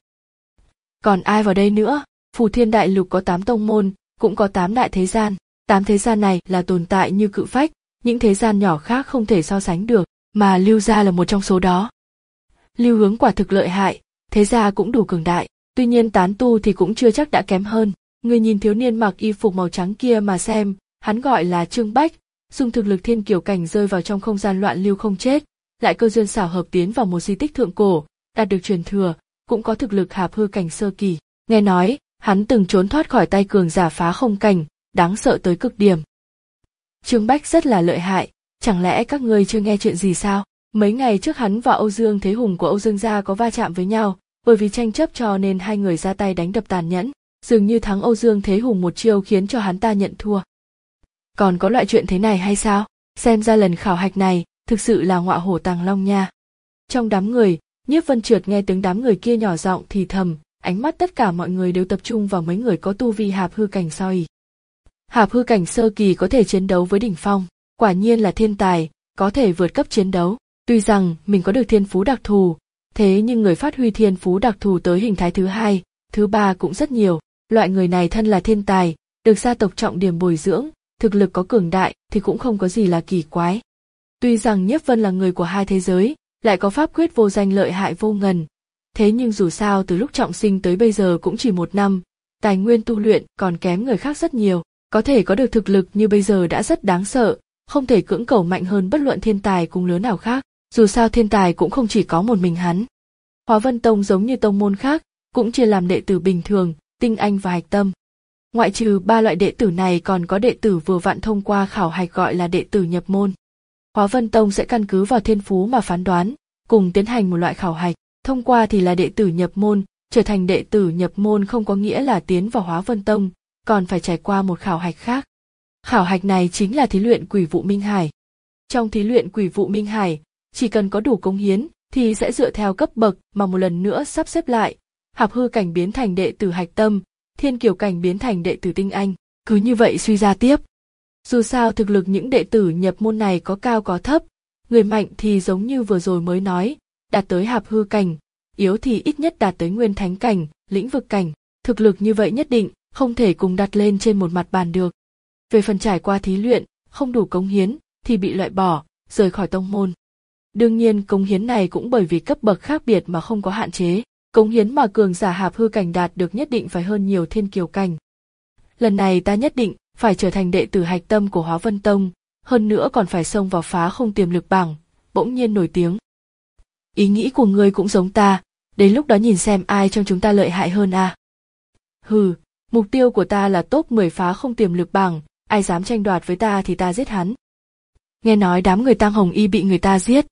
Còn ai vào đây nữa? Phủ Thiên Đại Lục có tám tông môn, cũng có tám đại thế gian, tám thế gian này là tồn tại như cự phách, những thế gian nhỏ khác không thể so sánh được, mà Lưu gia là một trong số đó. Lưu Hướng quả thực lợi hại, thế gia cũng đủ cường đại, tuy nhiên tán tu thì cũng chưa chắc đã kém hơn. Người nhìn thiếu niên mặc y phục màu trắng kia mà xem, hắn gọi là Trương Bách, dùng thực lực thiên kiều cảnh rơi vào trong không gian loạn lưu không chết, lại cơ duyên xảo hợp tiến vào một di tích thượng cổ, đạt được truyền thừa, cũng có thực lực hạp hư cảnh sơ kỳ. Nghe nói, hắn từng trốn thoát khỏi tay cường giả phá không cảnh, đáng sợ tới cực điểm. Trương Bách rất là lợi hại, chẳng lẽ các ngươi chưa nghe chuyện gì sao? Mấy ngày trước hắn và Âu Dương Thế Hùng của Âu Dương gia có va chạm với nhau, bởi vì tranh chấp cho nên hai người ra tay đánh đập tàn nhẫn, dường như thắng Âu Dương Thế Hùng một chiêu khiến cho hắn ta nhận thua. Còn có loại chuyện thế này hay sao? Xem ra lần khảo hạch này thực sự là ngọa hổ tàng long nha. Trong đám người, Nhiếp Vân chợt nghe tiếng đám người kia nhỏ giọng thì thầm, ánh mắt tất cả mọi người đều tập trung vào mấy người có tu vi hạp hư cảnh soi. Hạp hư cảnh sơ kỳ có thể chiến đấu với đỉnh phong, quả nhiên là thiên tài, có thể vượt cấp chiến đấu. Tuy rằng mình có được thiên phú đặc thù, thế nhưng người phát huy thiên phú đặc thù tới hình thái thứ hai, thứ ba cũng rất nhiều. Loại người này thân là thiên tài, được gia tộc trọng điểm bồi dưỡng, thực lực có cường đại thì cũng không có gì là kỳ quái. Tuy rằng Nhiếp Vân là người của hai thế giới, lại có pháp quyết vô danh lợi hại vô ngần, thế nhưng dù sao từ lúc trọng sinh tới bây giờ cũng chỉ một năm, tài nguyên tu luyện còn kém người khác rất nhiều, có thể có được thực lực như bây giờ đã rất đáng sợ, không thể cưỡng cầu mạnh hơn bất luận thiên tài cùng lứa nào khác, dù sao thiên tài cũng không chỉ có một mình hắn. Hóa Vân Tông giống như tông môn khác, cũng chia làm đệ tử bình thường, tinh anh và hạch tâm. Ngoại trừ ba loại đệ tử này còn có đệ tử vừa vặn thông qua khảo hạch gọi là đệ tử nhập môn. Hóa Vân Tông sẽ căn cứ vào thiên phú mà phán đoán, cùng tiến hành một loại khảo hạch, thông qua thì là đệ tử nhập môn, trở thành đệ tử nhập môn không có nghĩa là tiến vào Hóa Vân Tông, còn phải trải qua một khảo hạch khác. Khảo hạch này chính là thí luyện Quỷ Vụ Minh Hải. Trong thí luyện Quỷ Vụ Minh Hải, chỉ cần có đủ cống hiến thì sẽ dựa theo cấp bậc mà một lần nữa sắp xếp lại, Hạp Hư Cảnh biến thành đệ tử hạch tâm, Thiên Kiều Cảnh biến thành đệ tử tinh anh, cứ như vậy suy ra tiếp. Dù sao thực lực những đệ tử nhập môn này có cao có thấp, người mạnh thì giống như vừa rồi mới nói, đạt tới Hạp Hư Cảnh, yếu thì ít nhất đạt tới Nguyên Thánh Cảnh, Lĩnh Vực Cảnh, thực lực như vậy nhất định không thể cùng đặt lên trên một mặt bàn được. Về phần trải qua thí luyện, không đủ cống hiến thì bị loại bỏ, rời khỏi tông môn. Đương nhiên cống hiến này cũng bởi vì cấp bậc khác biệt mà không có hạn chế, cống hiến mà cường giả Hạp Hư Cảnh đạt được nhất định phải hơn nhiều Thiên Kiều Cảnh. Lần này ta nhất định phải trở thành đệ tử hạch tâm của Hóa Vân Tông, hơn nữa còn phải xông vào phá không tiềm lực bảng, bỗng nhiên nổi tiếng. Ý nghĩ của ngươi cũng giống ta, đến lúc đó nhìn xem ai trong chúng ta lợi hại hơn à. Hừ, mục tiêu của ta là top mười phá không tiềm lực bảng, ai dám tranh đoạt với ta thì ta giết hắn. Nghe nói đám người Tang Hồng Y bị người ta giết.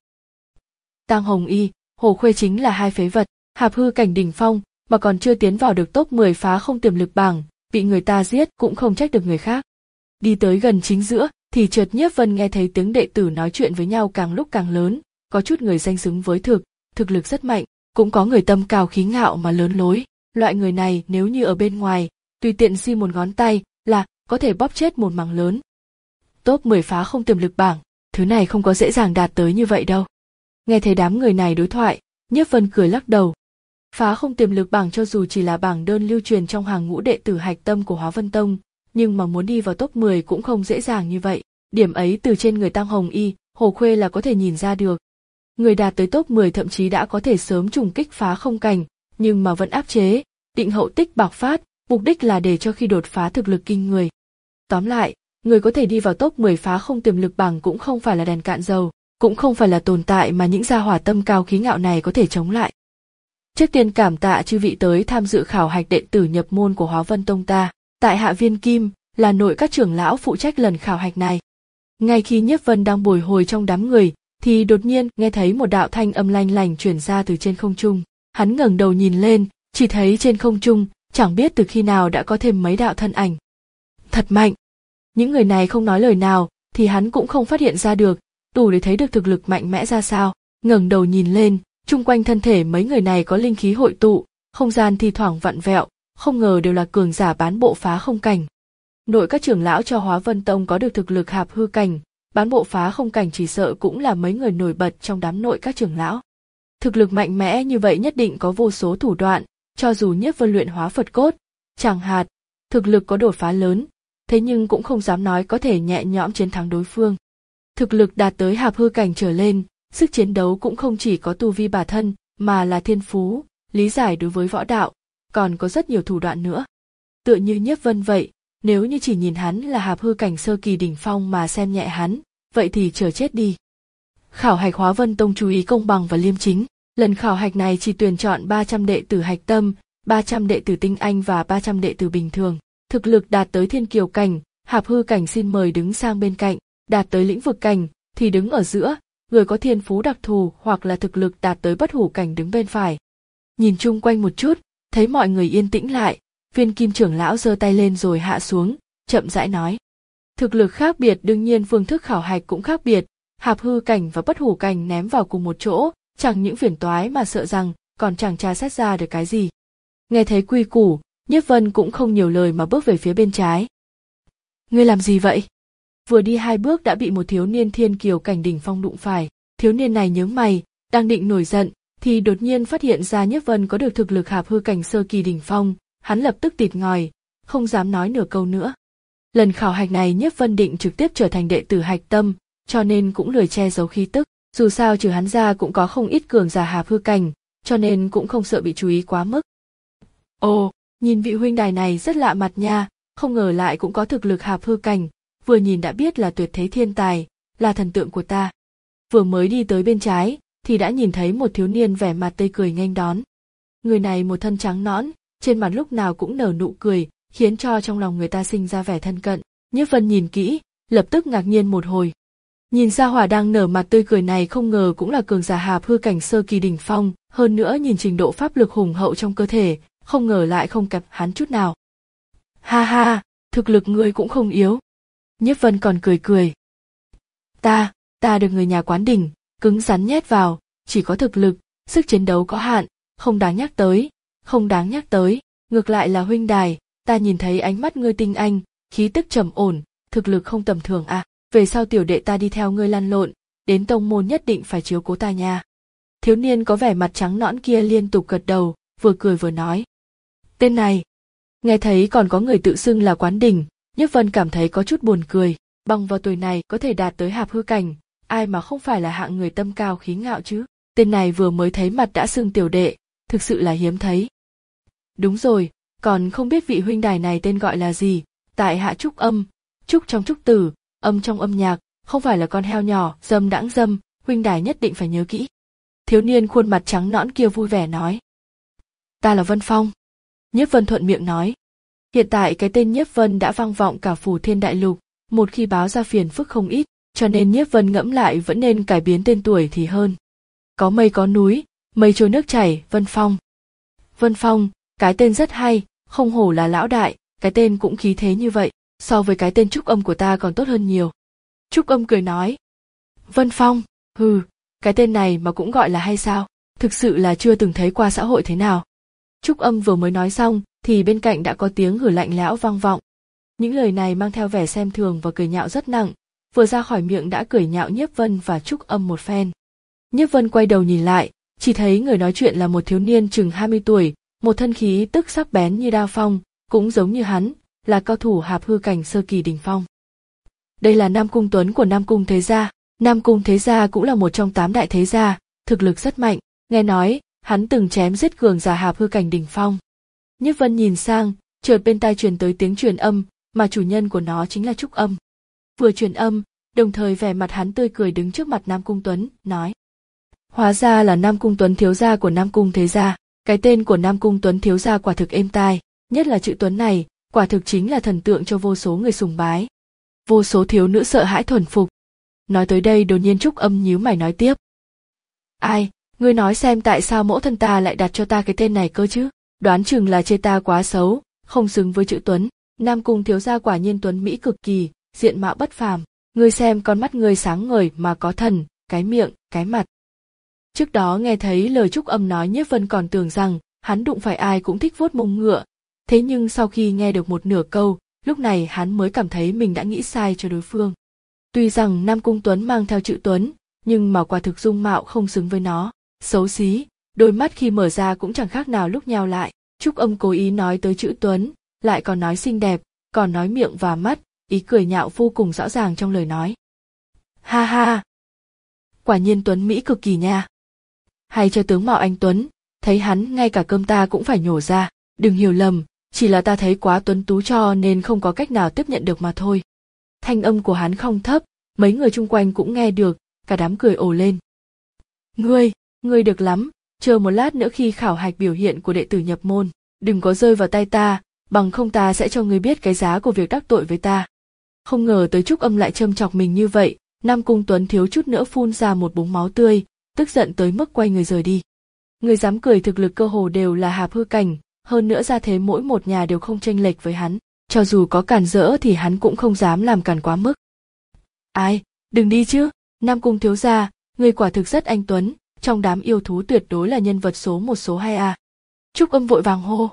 Tang Hồng Y, Hồ Khuê chính là hai phế vật, Hạp Hư Cảnh đỉnh phong mà còn chưa tiến vào được top mười phá không tiềm lực bảng, bị người ta giết cũng không trách được người khác. Đi tới gần chính giữa thì chợt Nhiếp Vân nghe thấy tiếng đệ tử nói chuyện với nhau càng lúc càng lớn, có chút người danh xứng với thực, thực lực rất mạnh, cũng có người tâm cao khí ngạo mà lớn lối, loại người này nếu như ở bên ngoài, tùy tiện di một ngón tay là có thể bóp chết một mảng lớn. Top mười phá không tiềm lực bảng, thứ này không có dễ dàng đạt tới như vậy đâu. Nghe thấy đám người này đối thoại, Nhiếp Vân cười lắc đầu. Phá không tiềm lực bảng cho dù chỉ là bảng đơn lưu truyền trong hàng ngũ đệ tử hạch tâm của Hóa Vân Tông, nhưng mà muốn đi vào top mười cũng không dễ dàng như vậy. Điểm ấy từ trên người Tang Hồng Y, Hồ Khuê là có thể nhìn ra được. Người đạt tới top mười thậm chí đã có thể sớm trùng kích phá không cảnh, nhưng mà vẫn áp chế, định hậu tích bạc phát, mục đích là để cho khi đột phá thực lực kinh người. Tóm lại, người có thể đi vào top mười phá không tiềm lực bảng cũng không phải là đèn cạn dầu, cũng không phải là tồn tại mà những gia hỏa tâm cao khí ngạo này có thể chống lại. Trước tiên cảm tạ chư vị tới tham dự khảo hạch đệ tử nhập môn của Hóa Vân Tông ta, tại Hạ Viên Kim là nội các trưởng lão phụ trách lần khảo hạch này. Ngay khi Nhiếp Vân đang bồi hồi trong đám người, thì đột nhiên nghe thấy một đạo thanh âm lanh lành truyền ra từ trên không trung. Hắn ngẩng đầu nhìn lên, chỉ thấy trên không trung, chẳng biết từ khi nào đã có thêm mấy đạo thân ảnh. Thật mạnh! Những người này không nói lời nào, thì hắn cũng không phát hiện ra được, đủ để thấy được thực lực mạnh mẽ ra sao. Ngẩng đầu nhìn lên, chung quanh thân thể mấy người này có linh khí hội tụ, không gian thi thoảng vặn vẹo, không ngờ đều là cường giả bán bộ phá không cảnh. Nội các trưởng lão cho Hóa Vân Tông có được thực lực Hạp Hư Cảnh, bán bộ phá không cảnh chỉ sợ cũng là mấy người nổi bật trong đám nội các trưởng lão. Thực lực mạnh mẽ như vậy nhất định có vô số thủ đoạn, cho dù Nhiếp Vân luyện hóa Phật cốt, chẳng hạt, thực lực có đột phá lớn, thế nhưng cũng không dám nói có thể nhẹ nhõm chiến thắng đối phương. Thực lực đạt tới Hạp Hư Cảnh trở lên, sức chiến đấu cũng không chỉ có tu vi bản thân, mà là thiên phú, lý giải đối với võ đạo, còn có rất nhiều thủ đoạn nữa. Tựa như Nhiếp Vân vậy, nếu như chỉ nhìn hắn là Hạp Hư Cảnh sơ kỳ đỉnh phong mà xem nhẹ hắn, vậy thì chờ chết đi. Khảo hạch Hóa Vân Tông chú ý công bằng và liêm chính, lần khảo hạch này chỉ tuyển chọn ba trăm đệ tử hạch tâm, ba trăm đệ tử tinh anh và ba trăm đệ tử bình thường. Thực lực đạt tới Thiên Kiều Cảnh, Hạp Hư Cảnh xin mời đứng sang bên cạnh, đạt tới Lĩnh Vực Cảnh thì đứng ở giữa, người có thiên phú đặc thù hoặc là thực lực đạt tới Bất Hủ Cảnh đứng bên phải. Nhìn chung quanh một chút, thấy mọi người yên tĩnh lại, Viên Kim trưởng lão giơ tay lên rồi hạ xuống, chậm rãi nói. Thực lực khác biệt đương nhiên phương thức khảo hạch cũng khác biệt, Hạp Hư Cảnh và Bất Hủ Cảnh ném vào cùng một chỗ, chẳng những phiền toái mà sợ rằng còn chẳng tra xét ra được cái gì. Nghe thấy quy củ, Nhiếp Vân cũng không nhiều lời mà bước về phía bên trái. Ngươi làm gì vậy? Vừa đi hai bước đã bị một thiếu niên Thiên Kiều Cảnh đỉnh phong đụng phải, thiếu niên này nhướng mày, đang định nổi giận, thì đột nhiên phát hiện ra Nhiếp Vân có được thực lực Hạp Hư Cảnh sơ kỳ đỉnh phong, hắn lập tức tịt ngòi, không dám nói nửa câu nữa. Lần khảo hạch này Nhiếp Vân định trực tiếp trở thành đệ tử hạch tâm, cho nên cũng lười che giấu khí tức, dù sao trừ hắn ra cũng có không ít cường giả Hạp Hư Cảnh, cho nên cũng không sợ bị chú ý quá mức. Ồ, nhìn vị huynh đài này rất lạ mặt nha, không ngờ lại cũng có thực lực Hạp Hư Cảnh, vừa nhìn đã biết là tuyệt thế thiên tài, là thần tượng của ta. Vừa mới đi tới bên trái, thì đã nhìn thấy một thiếu niên vẻ mặt tươi cười nghênh đón. Người này một thân trắng nõn, trên mặt lúc nào cũng nở nụ cười, khiến cho trong lòng người ta sinh ra vẻ thân cận. Nhiếp Vân nhìn kỹ, lập tức ngạc nhiên một hồi. Nhìn ra hỏa đang nở mặt tươi cười này không ngờ cũng là cường giả hạp hư cảnh sơ kỳ đỉnh phong, hơn nữa nhìn trình độ pháp lực hùng hậu trong cơ thể, không ngờ lại không kẹp hắn chút nào. Ha ha, thực lực ngươi cũng không yếu. Nhiếp Vân còn cười cười. Ta, ta được người nhà Quán Đỉnh, cứng rắn nhét vào, chỉ có thực lực, sức chiến đấu có hạn, không đáng nhắc tới, không đáng nhắc tới, ngược lại là huynh đài, ta nhìn thấy ánh mắt ngươi tinh anh, khí tức trầm ổn, thực lực không tầm thường à, về sau tiểu đệ ta đi theo ngươi lăn lộn, đến tông môn nhất định phải chiếu cố ta nha. Thiếu niên có vẻ mặt trắng nõn kia liên tục gật đầu, vừa cười vừa nói. Tên này, nghe thấy còn có người tự xưng là Quán Đỉnh, Nhiếp Vân cảm thấy có chút buồn cười, bằng vào tuổi này có thể đạt tới hạp hư cảnh, ai mà không phải là hạng người tâm cao khí ngạo chứ. Tên này vừa mới thấy mặt đã xưng tiểu đệ, thực sự là hiếm thấy. Đúng rồi, còn không biết vị huynh đài này tên gọi là gì, tại hạ Trúc Âm, Trúc trong Trúc Tử, âm trong âm nhạc, không phải là con heo nhỏ, dâm đãng dâm, huynh đài nhất định phải nhớ kỹ. Thiếu niên khuôn mặt trắng nõn kia vui vẻ nói. Ta là Vân Phong. Nhiếp Vân thuận miệng nói. Hiện tại cái tên Nhiếp Vân đã vang vọng cả Phù Thiên Đại Lục, một khi báo ra phiền phức không ít, cho nên Nhiếp Vân ngẫm lại vẫn nên cải biến tên tuổi thì hơn. Có mây có núi, mây trôi nước chảy, Vân Phong. Vân Phong, cái tên rất hay, không hổ là lão đại, cái tên cũng khí thế như vậy, so với cái tên Trúc Âm của ta còn tốt hơn nhiều. Trúc Âm cười nói. Vân Phong, hừ, cái tên này mà cũng gọi là hay sao, thực sự là chưa từng thấy qua xã hội thế nào. Trúc Âm vừa mới nói xong, thì bên cạnh đã có tiếng hử lạnh lẽo vang vọng. Những lời này mang theo vẻ xem thường và cười nhạo rất nặng, vừa ra khỏi miệng đã cười nhạo Nhiếp Vân và Trúc Âm một phen. Nhiếp Vân quay đầu nhìn lại, chỉ thấy người nói chuyện là một thiếu niên chừng hai mươi tuổi, một thân khí tức sắc bén như đao phong, cũng giống như hắn, là cao thủ hạp hư cảnh sơ kỳ đỉnh phong. Đây là Nam Cung Tuấn của Nam Cung Thế Gia, Nam Cung Thế Gia cũng là một trong tám đại thế gia, thực lực rất mạnh, nghe nói, hắn từng chém giết cường giả hạp hư cảnh đỉnh phong. Nhiếp Vân nhìn sang, chợt bên tai truyền tới tiếng truyền âm, mà chủ nhân của nó chính là Trúc Âm. Vừa truyền âm, đồng thời vẻ mặt hắn tươi cười đứng trước mặt Nam Cung Tuấn, nói. Hóa ra là Nam Cung Tuấn thiếu gia của Nam Cung Thế Gia, cái tên của Nam Cung Tuấn thiếu gia quả thực êm tai, nhất là chữ Tuấn này, quả thực chính là thần tượng cho vô số người sùng bái. Vô số thiếu nữ sợ hãi thuần phục. Nói tới đây đột nhiên Trúc Âm nhíu mày nói tiếp. Ai, ngươi nói xem tại sao mẫu thân ta lại đặt cho ta cái tên này cơ chứ, đoán chừng là chê ta quá xấu, không xứng với chữ Tuấn. Nam Cung thiếu gia quả nhiên tuấn mỹ cực kỳ, diện mạo bất phàm, ngươi xem con mắt ngươi sáng ngời mà có thần, cái miệng, cái mặt. Trước đó nghe thấy lời Trúc Âm nói Nhiếp Vân còn tưởng rằng hắn đụng phải ai cũng thích vuốt mông ngựa, thế nhưng sau khi nghe được một nửa câu, lúc này hắn mới cảm thấy mình đã nghĩ sai cho đối phương. Tuy rằng Nam Cung Tuấn mang theo chữ Tuấn, nhưng mà quả thực dung mạo không xứng với nó, xấu xí, đôi mắt khi mở ra cũng chẳng khác nào lúc nheo lại. Trúc Âm cố ý nói tới chữ Tuấn, lại còn nói xinh đẹp, còn nói miệng và mắt, ý cười nhạo vô cùng rõ ràng trong lời nói. Ha ha! Quả nhiên Tuấn Mỹ cực kỳ nha. Hay cho tướng mạo anh Tuấn, thấy hắn ngay cả cơm ta cũng phải nhổ ra, đừng hiểu lầm, chỉ là ta thấy quá tuấn tú cho nên không có cách nào tiếp nhận được mà thôi. Thanh âm của hắn không thấp, mấy người chung quanh cũng nghe được, cả đám cười ồ lên. Ngươi, ngươi được lắm, chờ một lát nữa khi khảo hạch biểu hiện của đệ tử nhập môn, đừng có rơi vào tay ta, bằng không ta sẽ cho ngươi biết cái giá của việc đắc tội với ta. Không ngờ tới Trúc Âm lại châm chọc mình như vậy, Nam Cung Tuấn thiếu chút nữa phun ra một búng máu tươi, tức giận tới mức quay người rời đi. Người dám cười thực lực cơ hồ đều là hạp hư cảnh, hơn nữa ra thế mỗi một nhà đều không chênh lệch với hắn, cho dù có cản rỡ thì hắn cũng không dám làm cản quá mức. Ai, đừng đi chứ, Nam Cung thiếu gia, người quả thực rất anh tuấn, trong đám yêu thú tuyệt đối là nhân vật số một số hai à. Trúc Âm vội vàng hô.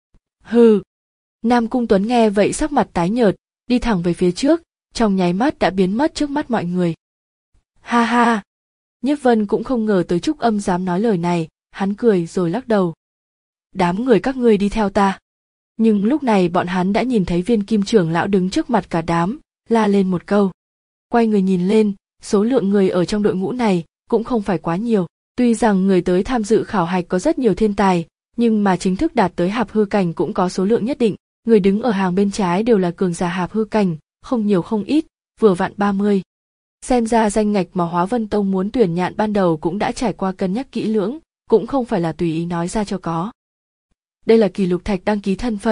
Hừ. Nam Cung Tuấn nghe vậy sắc mặt tái nhợt, đi thẳng về phía trước, trong nháy mắt đã biến mất trước mắt mọi người. Ha ha. Nhiếp Vân cũng không ngờ tới Trúc Âm dám nói lời này, hắn cười rồi lắc đầu. Đám người các ngươi đi theo ta. Nhưng lúc này bọn hắn đã nhìn thấy Viên Kim trưởng lão đứng trước mặt cả đám, la lên một câu. Quay người nhìn lên, số lượng người ở trong đội ngũ này cũng không phải quá nhiều. Tuy rằng người tới tham dự khảo hạch có rất nhiều thiên tài, nhưng mà chính thức đạt tới hạp hư cảnh cũng có số lượng nhất định. Người đứng ở hàng bên trái đều là cường giả hạp hư cảnh, không nhiều không ít, vừa vặn ba mươi. Xem ra danh ngạch mà Hóa Vân Tông muốn tuyển nhạn ban đầu cũng đã trải qua cân nhắc kỹ lưỡng, cũng không phải là tùy ý nói ra cho có. Đây là kỷ lục thạch đăng ký thân phận,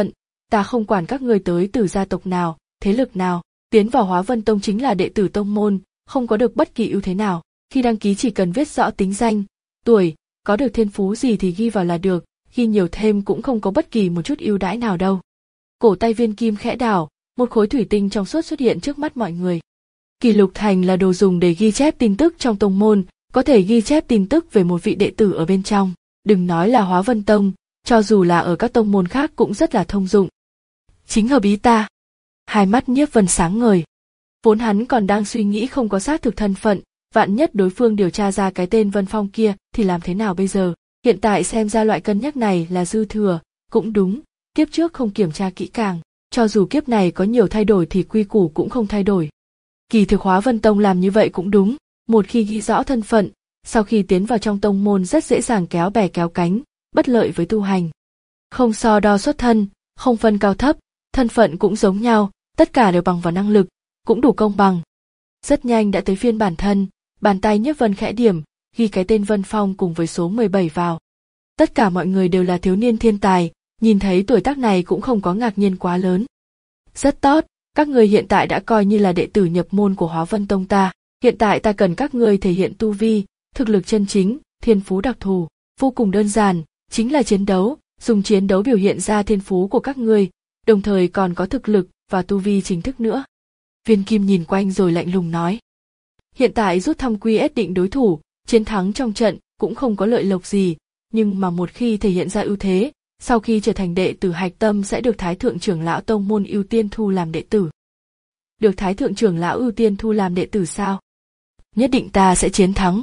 Ta không quản các ngươi tới từ gia tộc nào, thế lực nào, tiến vào Hóa Vân Tông chính là đệ tử tông môn, không có được bất kỳ ưu thế nào. Khi đăng ký chỉ cần viết rõ tính danh, tuổi, có được thiên phú gì thì ghi vào là được, ghi nhiều thêm cũng không có bất kỳ một chút ưu đãi nào đâu. Cổ tay Viên Kim khẽ đảo, một khối thủy tinh trong suốt xuất hiện trước mắt mọi người. Kỷ lục thành là đồ dùng để ghi chép tin tức trong tông môn, có thể ghi chép tin tức về một vị đệ tử ở bên trong. Đừng nói là Hóa Vân Tông, cho dù là ở các tông môn khác cũng rất là thông dụng. Chính hợp ý ta. Hai mắt Nhiếp Vân sáng ngời. Vốn hắn còn đang suy nghĩ không có xác thực thân phận, vạn nhất đối phương điều tra ra cái tên Vân Phong kia thì làm thế nào bây giờ. Hiện tại xem ra loại cân nhắc này là dư thừa, cũng đúng, kiếp trước không kiểm tra kỹ càng, cho dù kiếp này có nhiều thay đổi thì quy củ cũng không thay đổi. Kỳ thực Hóa Vân Tông làm như vậy cũng đúng, một khi ghi rõ thân phận, sau khi tiến vào trong tông môn rất dễ dàng kéo bè kéo cánh, bất lợi với tu hành. Không so đo xuất thân, không phân cao thấp, thân phận cũng giống nhau, tất cả đều bằng vào năng lực, cũng đủ công bằng. Rất nhanh đã tới phiên bản thân, bàn tay Nhiếp Vân khẽ điểm, ghi cái tên Vân Phong cùng với số mười bảy vào. Tất cả mọi người đều là thiếu niên thiên tài, nhìn thấy tuổi tác này cũng không có ngạc nhiên quá lớn. Rất tốt, các ngươi hiện tại đã coi như là đệ tử nhập môn của Hóa Vân Tông ta, hiện tại ta cần các ngươi thể hiện tu vi, thực lực chân chính, thiên phú đặc thù, vô cùng đơn giản, chính là chiến đấu, dùng chiến đấu biểu hiện ra thiên phú của các ngươi, đồng thời còn có thực lực và tu vi chính thức nữa. Viên Kim nhìn quanh rồi lạnh lùng nói. Hiện tại rút thăm quy ét định đối thủ, chiến thắng trong trận cũng không có lợi lộc gì, nhưng mà một khi thể hiện ra ưu thế, sau khi trở thành đệ tử hạch tâm sẽ được Thái Thượng trưởng lão tông môn ưu tiên thu làm đệ tử. Được Thái Thượng trưởng lão ưu tiên thu làm đệ tử sao? Nhất định ta sẽ chiến thắng.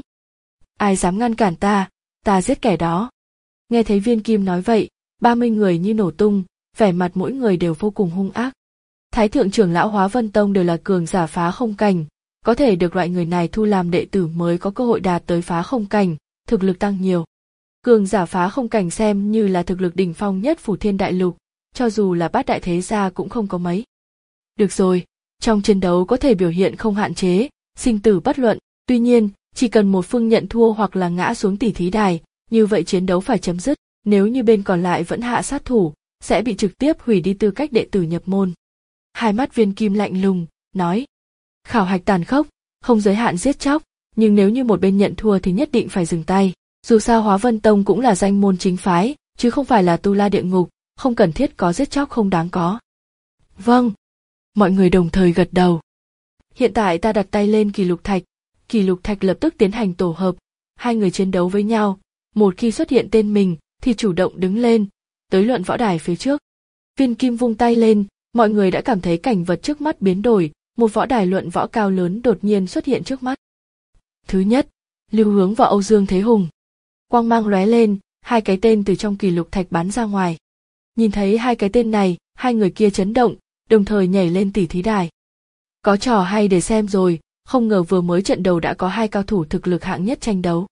Ai dám ngăn cản ta, ta giết kẻ đó. Nghe thấy Viên Kim nói vậy, ba mươi người như nổ tung, vẻ mặt mỗi người đều vô cùng hung ác. Thái Thượng trưởng lão Hóa Vân Tông đều là cường giả phá không cảnh, có thể được loại người này thu làm đệ tử mới có cơ hội đạt tới phá không cảnh, thực lực tăng nhiều. Cường giả phá không cảnh xem như là thực lực đỉnh phong nhất Phủ Thiên Đại Lục, cho dù là bát đại thế gia cũng không có mấy. Được rồi, trong chiến đấu có thể biểu hiện không hạn chế, sinh tử bất luận, tuy nhiên, chỉ cần một phương nhận thua hoặc là ngã xuống tỉ thí đài, như vậy chiến đấu phải chấm dứt, nếu như bên còn lại vẫn hạ sát thủ, sẽ bị trực tiếp hủy đi tư cách đệ tử nhập môn. Hai mắt Viên Kim lạnh lùng, nói. Khảo hạch tàn khốc, không giới hạn giết chóc, nhưng nếu như một bên nhận thua thì nhất định phải dừng tay. Dù sao Hóa Vân Tông cũng là danh môn chính phái, chứ không phải là tu la địa ngục, không cần thiết có giết chóc không đáng có. Vâng. Mọi người đồng thời gật đầu. Hiện tại ta đặt tay lên kỷ lục thạch, kỷ lục thạch lập tức tiến hành tổ hợp, hai người chiến đấu với nhau, một khi xuất hiện tên mình thì chủ động đứng lên, tới luận võ đài phía trước. Viên Kim vung tay lên, mọi người đã cảm thấy cảnh vật trước mắt biến đổi, một võ đài luận võ cao lớn đột nhiên xuất hiện trước mắt. Thứ nhất, Lưu Hướng và Âu Dương Thế Hùng. Quang mang lóe lên, hai cái tên từ trong kỷ lục thạch bắn ra ngoài. Nhìn thấy hai cái tên này, hai người kia chấn động, đồng thời nhảy lên tỉ thí đài. Có trò hay để xem rồi, không ngờ vừa mới trận đầu đã có hai cao thủ thực lực hạng nhất tranh đấu.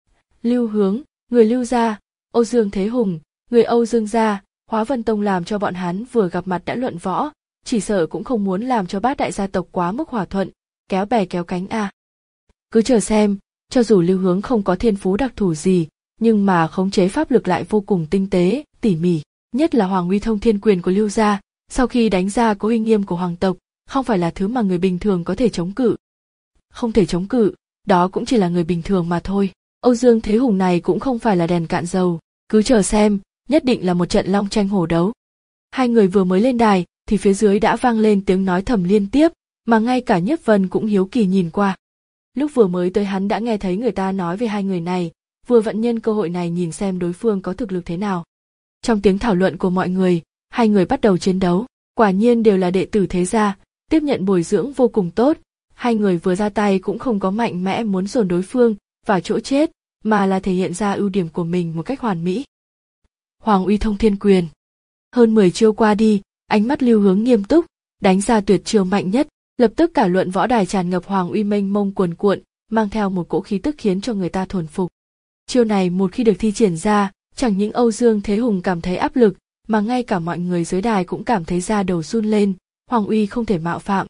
Lưu Hướng, người Lưu gia, Âu Dương Thế Hùng, người Âu Dương gia, Hóa Vân Tông làm cho bọn hắn vừa gặp mặt đã luận võ, chỉ sợ cũng không muốn làm cho bát đại gia tộc quá mức hòa thuận, kéo bè kéo cánh à. Cứ chờ xem, cho dù Lưu Hướng không có thiên phú đặc thù gì, nhưng mà khống chế pháp lực lại vô cùng tinh tế, tỉ mỉ, nhất là Hoàng Uy Thông Thiên Quyền của Lưu gia, sau khi đánh ra có uy nghiêm của hoàng tộc, không phải là thứ mà người bình thường có thể chống cự. Không thể chống cự, đó cũng chỉ là người bình thường mà thôi. Âu Dương Thế Hùng này cũng không phải là đèn cạn dầu, cứ chờ xem, nhất định là một trận long tranh hổ đấu. Hai người vừa mới lên đài, thì phía dưới đã vang lên tiếng nói thầm liên tiếp, mà ngay cả Nhiếp Vân cũng hiếu kỳ nhìn qua. Lúc vừa mới tới hắn đã nghe thấy người ta nói về hai người này, vừa vận nhân cơ hội này nhìn xem đối phương có thực lực thế nào. Trong tiếng thảo luận của mọi người, hai người bắt đầu chiến đấu, quả nhiên đều là đệ tử thế gia, tiếp nhận bồi dưỡng vô cùng tốt, hai người vừa ra tay cũng không có mạnh mẽ muốn dồn đối phương vào chỗ chết, mà là thể hiện ra ưu điểm của mình một cách hoàn mỹ. Hoàng Uy Thông Thiên Quyền. Hơn mười chiêu qua đi, ánh mắt Lưu Hướng nghiêm túc, đánh ra tuyệt chiêu mạnh nhất, lập tức cả luận võ đài tràn ngập hoàng uy mênh mông cuồn cuộn, mang theo một cỗ khí tức khiến cho người ta thuần phục. Chiêu này một khi được thi triển ra, chẳng những Âu Dương Thế Hùng cảm thấy áp lực, mà ngay cả mọi người dưới đài cũng cảm thấy da đầu run lên, Hoàng Uy không thể mạo phạm.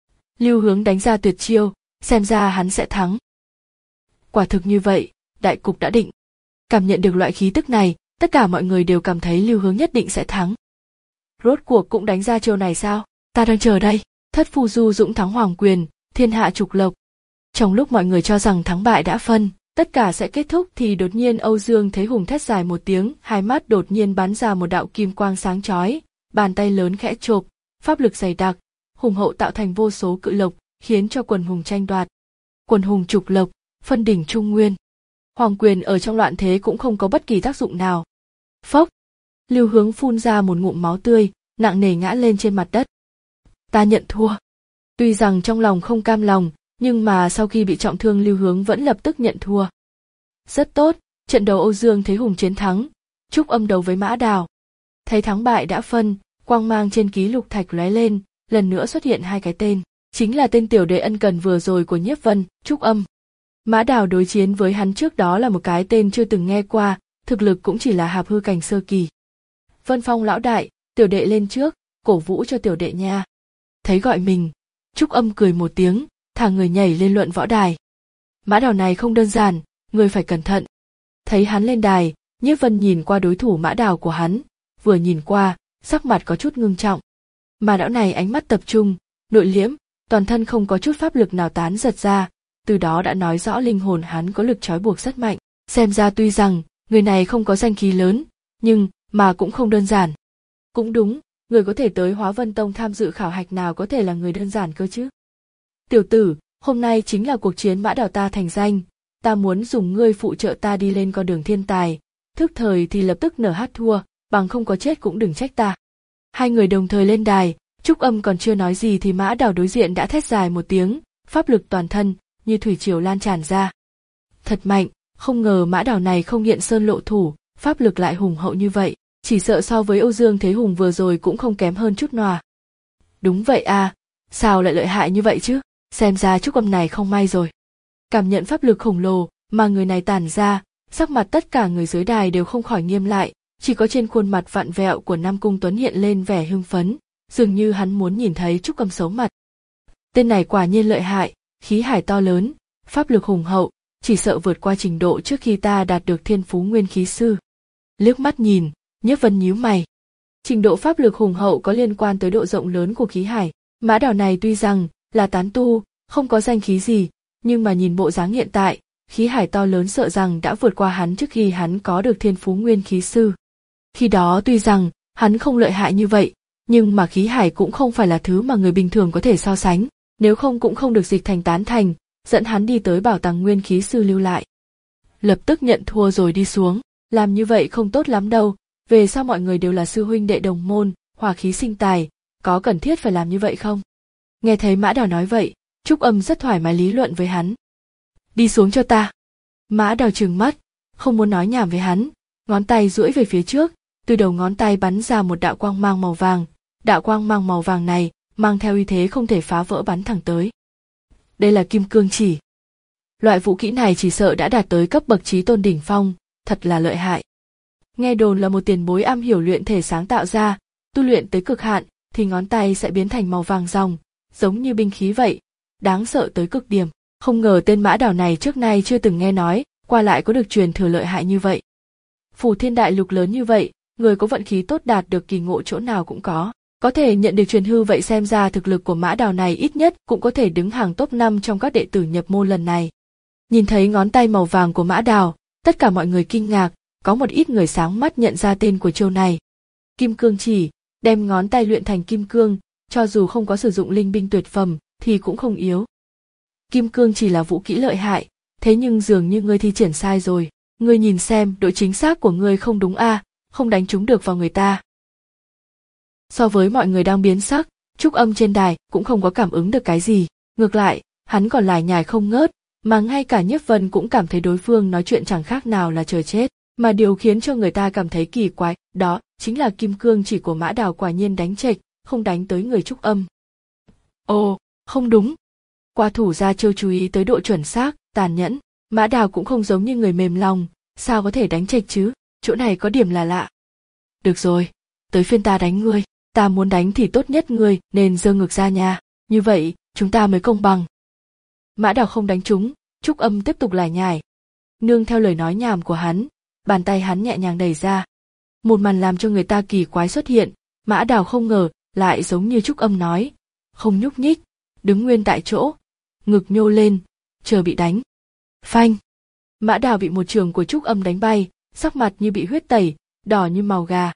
Lưu Hướng đánh ra tuyệt chiêu, xem ra hắn sẽ thắng. Quả thực như vậy, đại cục đã định. Cảm nhận được loại khí tức này, tất cả mọi người đều cảm thấy Lưu Hướng nhất định sẽ thắng. rốt cuộc cũng đánh ra chiêu này sao? Ta đang chờ đây. Thất phu du dũng thắng hoàng quyền, thiên hạ trục lộc. Trong lúc mọi người cho rằng thắng bại đã phân, tất cả sẽ kết thúc thì đột nhiên Âu Dương Thế Hùng thét dài một tiếng, hai mắt đột nhiên bắn ra một đạo kim quang sáng chói, bàn tay lớn khẽ chộp, pháp lực dày đặc, hùng hậu tạo thành vô số cự lộc, khiến cho quần hùng tranh đoạt. Quần hùng trục lộc, phân đỉnh trung nguyên. Hoàng quyền ở trong loạn thế cũng không có bất kỳ tác dụng nào. Phốc, Lưu Hướng phun ra một ngụm máu tươi, nặng nề ngã lên trên mặt đất. Ta nhận thua. Tuy rằng trong lòng không cam lòng, nhưng mà sau khi bị trọng thương Lưu Hướng vẫn lập tức nhận thua. Rất tốt, trận đấu Âu Dương Thế Hùng chiến thắng, Trúc Âm đấu với Mã Đào. Thấy thắng bại đã phân, quang mang trên ký lục thạch lóe lên, lần nữa xuất hiện hai cái tên, chính là tên tiểu đệ ân cần vừa rồi của Nhiếp Vân, Trúc Âm. Mã Đào đối chiến với hắn trước đó là một cái tên chưa từng nghe qua, thực lực cũng chỉ là hạp hư cảnh sơ kỳ. Vân Phong lão đại, tiểu đệ lên trước, cổ vũ cho tiểu đệ nha. Thấy gọi mình, Trúc Âm cười một tiếng, thả người nhảy lên luận võ đài. Mã Đào này không đơn giản, người phải cẩn thận. Thấy hắn lên đài, Nhiếp Vân nhìn qua đối thủ Mã Đào của hắn, vừa nhìn qua, sắc mặt có chút ngưng trọng. Mà lão này ánh mắt tập trung, nội liễm, toàn thân không có chút pháp lực nào tán giật ra, từ đó đã nói rõ linh hồn hắn có lực trói buộc rất mạnh. Xem ra tuy rằng người này không có danh khí lớn, nhưng mà cũng không đơn giản. Cũng đúng, người có thể tới Hóa Vân Tông tham dự khảo hạch nào có thể là người đơn giản cơ chứ. Tiểu tử, hôm nay chính là cuộc chiến Mã Đào ta thành danh, ta muốn dùng ngươi phụ trợ ta đi lên con đường thiên tài, thức thời thì lập tức nở hát thua, bằng không có chết cũng đừng trách ta. Hai người đồng thời lên đài, Trúc Âm còn chưa nói gì thì Mã Đào đối diện đã thét dài một tiếng, pháp lực toàn thân như thủy triều lan tràn ra. Thật mạnh, không ngờ Mã Đào này không hiện sơn lộ thủ, pháp lực lại hùng hậu như vậy, chỉ sợ so với Âu Dương Thế Hùng vừa rồi cũng không kém hơn chút nào. Đúng vậy à, sao lại lợi hại như vậy chứ, xem ra Trúc Âm này không may rồi. Cảm nhận pháp lực khổng lồ mà người này tản ra, sắc mặt tất cả người dưới đài đều không khỏi nghiêm lại, chỉ có trên khuôn mặt vặn vẹo của Nam Cung Tuấn hiện lên vẻ hưng phấn, dường như hắn muốn nhìn thấy Trúc Âm xấu mặt. Tên này quả nhiên lợi hại, khí hải to lớn, pháp lực hùng hậu, chỉ sợ vượt qua trình độ trước khi ta đạt được thiên phú nguyên khí sư. Liếc mắt nhìn, Nhiếp Vân nhíu mày. Trình độ pháp lực hùng hậu có liên quan tới độ rộng lớn của khí hải. Mã Đào này tuy rằng là tán tu, không có danh khí gì, nhưng mà nhìn bộ dáng hiện tại, khí hải to lớn sợ rằng đã vượt qua hắn trước khi hắn có được thiên phú nguyên khí sư. Khi đó tuy rằng hắn không lợi hại như vậy, nhưng mà khí hải cũng không phải là thứ mà người bình thường có thể so sánh, nếu không cũng không được dịch thành tán thành, dẫn hắn đi tới bảo tàng nguyên khí sư lưu lại. Lập tức nhận thua rồi đi xuống, làm như vậy không tốt lắm đâu, về sau mọi người đều là sư huynh đệ đồng môn, hòa khí sinh tài, có cần thiết phải làm như vậy không? Nghe thấy Mã Đào nói vậy, Trúc Âm rất thoải mái lý luận với hắn. Đi xuống cho ta. Mã Đào trừng mắt, không muốn nói nhảm với hắn, ngón tay duỗi về phía trước, từ đầu ngón tay bắn ra một đạo quang mang màu vàng, đạo quang mang màu vàng này mang theo uy thế không thể phá vỡ bắn thẳng tới. Đây là kim cương chỉ. Loại vũ kỹ này chỉ sợ đã đạt tới cấp bậc chí tôn đỉnh phong, thật là lợi hại. Nghe đồn là một tiền bối am hiểu luyện thể sáng tạo ra, tu luyện tới cực hạn thì ngón tay sẽ biến thành màu vàng ròng, giống như binh khí vậy, đáng sợ tới cực điểm. Không ngờ tên Mã Đào này trước nay chưa từng nghe nói, qua lại có được truyền thừa lợi hại như vậy. Phù Thiên Đại Lục lớn như vậy, người có vận khí tốt đạt được kỳ ngộ chỗ nào cũng có. Có thể nhận được truyền hư vậy xem ra thực lực của Mã Đào này ít nhất cũng có thể đứng hàng top năm trong các đệ tử nhập môn lần này. Nhìn thấy ngón tay màu vàng của Mã Đào, tất cả mọi người kinh ngạc, có một ít người sáng mắt nhận ra tên của chiêu này. Kim cương chỉ, đem ngón tay luyện thành kim cương, cho dù không có sử dụng linh binh tuyệt phẩm thì cũng không yếu. Kim cương chỉ là vũ kỹ lợi hại, thế nhưng dường như ngươi thi triển sai rồi, ngươi nhìn xem độ chính xác của ngươi không đúng a, à, không đánh trúng được vào người ta. So với mọi người đang biến sắc, Trúc Âm trên đài cũng không có cảm ứng được cái gì, ngược lại, hắn còn lải nhải không ngớt, mà ngay cả Nhiếp Vân cũng cảm thấy đối phương nói chuyện chẳng khác nào là trời chết, mà điều khiến cho người ta cảm thấy kỳ quái, đó chính là kim cương chỉ của Mã Đào quả nhiên đánh chệch, không đánh tới người Trúc Âm. Ồ, không đúng. Qua thủ ra chiêu chú ý tới độ chuẩn xác, tàn nhẫn, Mã Đào cũng không giống như người mềm lòng, sao có thể đánh chệch chứ, chỗ này có điểm là lạ. Được rồi, tới phiên ta đánh ngươi, ta muốn đánh thì tốt nhất ngươi nên giơ ngược ra nha, như vậy chúng ta mới công bằng. Mã Đào không đánh trúng, Trúc Âm tiếp tục lải nhải. Nương theo lời nói nhảm của hắn, bàn tay hắn nhẹ nhàng đẩy ra. Một màn làm cho người ta kỳ quái xuất hiện, Mã Đào không ngờ, lại giống như Trúc Âm nói, không nhúc nhích, đứng nguyên tại chỗ, ngực nhô lên, chờ bị đánh. Phanh! Mã Đào bị một trường của Trúc Âm đánh bay, sắc mặt như bị huyết tẩy, đỏ như màu gà.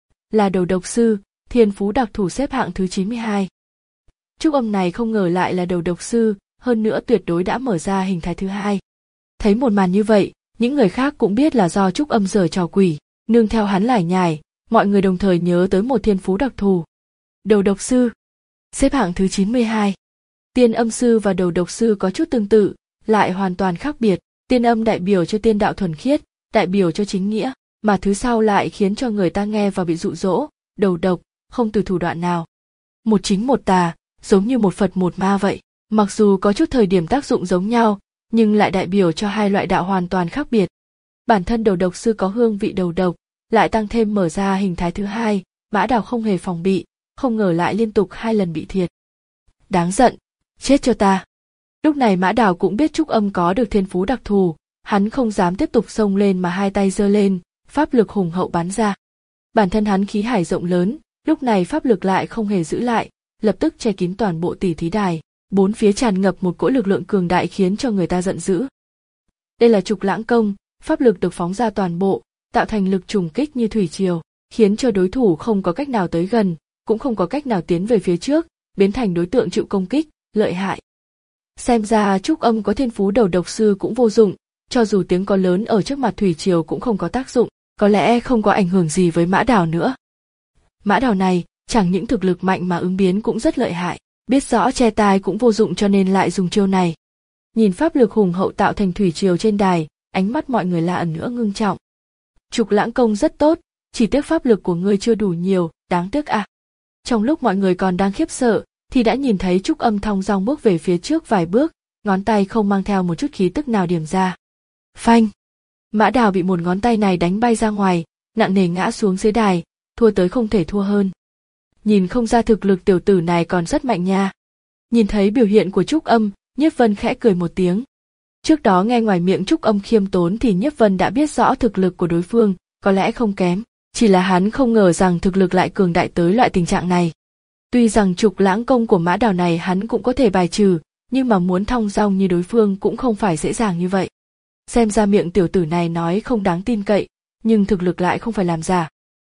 Là đầu độc sư, thiên phú đặc thù xếp hạng thứ chín mươi hai. Trúc Âm này không ngờ lại là đầu độc sư, hơn nữa tuyệt đối đã mở ra hình thái thứ hai. Thấy một màn như vậy, những người khác cũng biết là do Trúc Âm giở trò quỷ, nương theo hắn lải nhải, mọi người đồng thời nhớ tới một thiên phú đặc thù. Đầu độc sư, xếp hạng thứ chín mươi hai. Tiên âm sư và đầu độc sư có chút tương tự, lại hoàn toàn khác biệt. Tiên âm đại biểu cho tiên đạo thuần khiết, đại biểu cho chính nghĩa, mà thứ sau lại khiến cho người ta nghe và bị dụ dỗ, đầu độc, không từ thủ đoạn nào. Một chính một tà, giống như một Phật một ma vậy. Mặc dù có chút thời điểm tác dụng giống nhau, nhưng lại đại biểu cho hai loại đạo hoàn toàn khác biệt. Bản thân đầu độc sư có hương vị đầu độc, lại tăng thêm mở ra hình thái thứ hai, Mã Đào không hề phòng bị, không ngờ lại liên tục hai lần bị thiệt. Đáng giận, chết cho ta. Lúc này Mã Đào cũng biết Trúc Âm có được thiên phú đặc thù, hắn không dám tiếp tục xông lên mà hai tay giơ lên, pháp lực hùng hậu bắn ra. Bản thân hắn khí hải rộng lớn, lúc này pháp lực lại không hề giữ lại, lập tức che kín toàn bộ tỷ thí đài, bốn phía tràn ngập một cỗ lực lượng cường đại khiến cho người ta giận dữ. Đây là Trục Lãng công, pháp lực được phóng ra toàn bộ, tạo thành lực trùng kích như thủy triều, khiến cho đối thủ không có cách nào tới gần, cũng không có cách nào tiến về phía trước, biến thành đối tượng chịu công kích, lợi hại. Xem ra Trúc Âm có thiên phú đầu độc sư cũng vô dụng, cho dù tiếng có lớn ở trước mặt thủy triều cũng không có tác dụng, có lẽ không có ảnh hưởng gì với Mã Đào nữa. Mã Đào này, chẳng những thực lực mạnh mà ứng biến cũng rất lợi hại, biết rõ che tai cũng vô dụng cho nên lại dùng chiêu này. Nhìn pháp lực hùng hậu tạo thành thủy triều trên đài, ánh mắt mọi người là ẩn nữa ngưng trọng. Trục Lãng công rất tốt, chỉ tiếc pháp lực của ngươi chưa đủ nhiều, đáng tiếc à. Trong lúc mọi người còn đang khiếp sợ, thì đã nhìn thấy Trúc Âm thong dong bước về phía trước vài bước, ngón tay không mang theo một chút khí tức nào điểm ra. Phanh! Mã Đào bị một ngón tay này đánh bay ra ngoài, nặng nề ngã xuống dưới đài, thua tới không thể thua hơn. Nhìn không ra thực lực tiểu tử này còn rất mạnh nha. Nhìn thấy biểu hiện của Trúc Âm, Nhiếp Vân khẽ cười một tiếng. Trước đó nghe ngoài miệng Trúc Âm khiêm tốn thì Nhiếp Vân đã biết rõ thực lực của đối phương, có lẽ không kém, chỉ là hắn không ngờ rằng thực lực lại cường đại tới loại tình trạng này. Tuy rằng Trục Lãng công của Mã Đào này hắn cũng có thể bài trừ, nhưng mà muốn thong dong như đối phương cũng không phải dễ dàng như vậy. Xem ra miệng tiểu tử này nói không đáng tin cậy, nhưng thực lực lại không phải làm giả.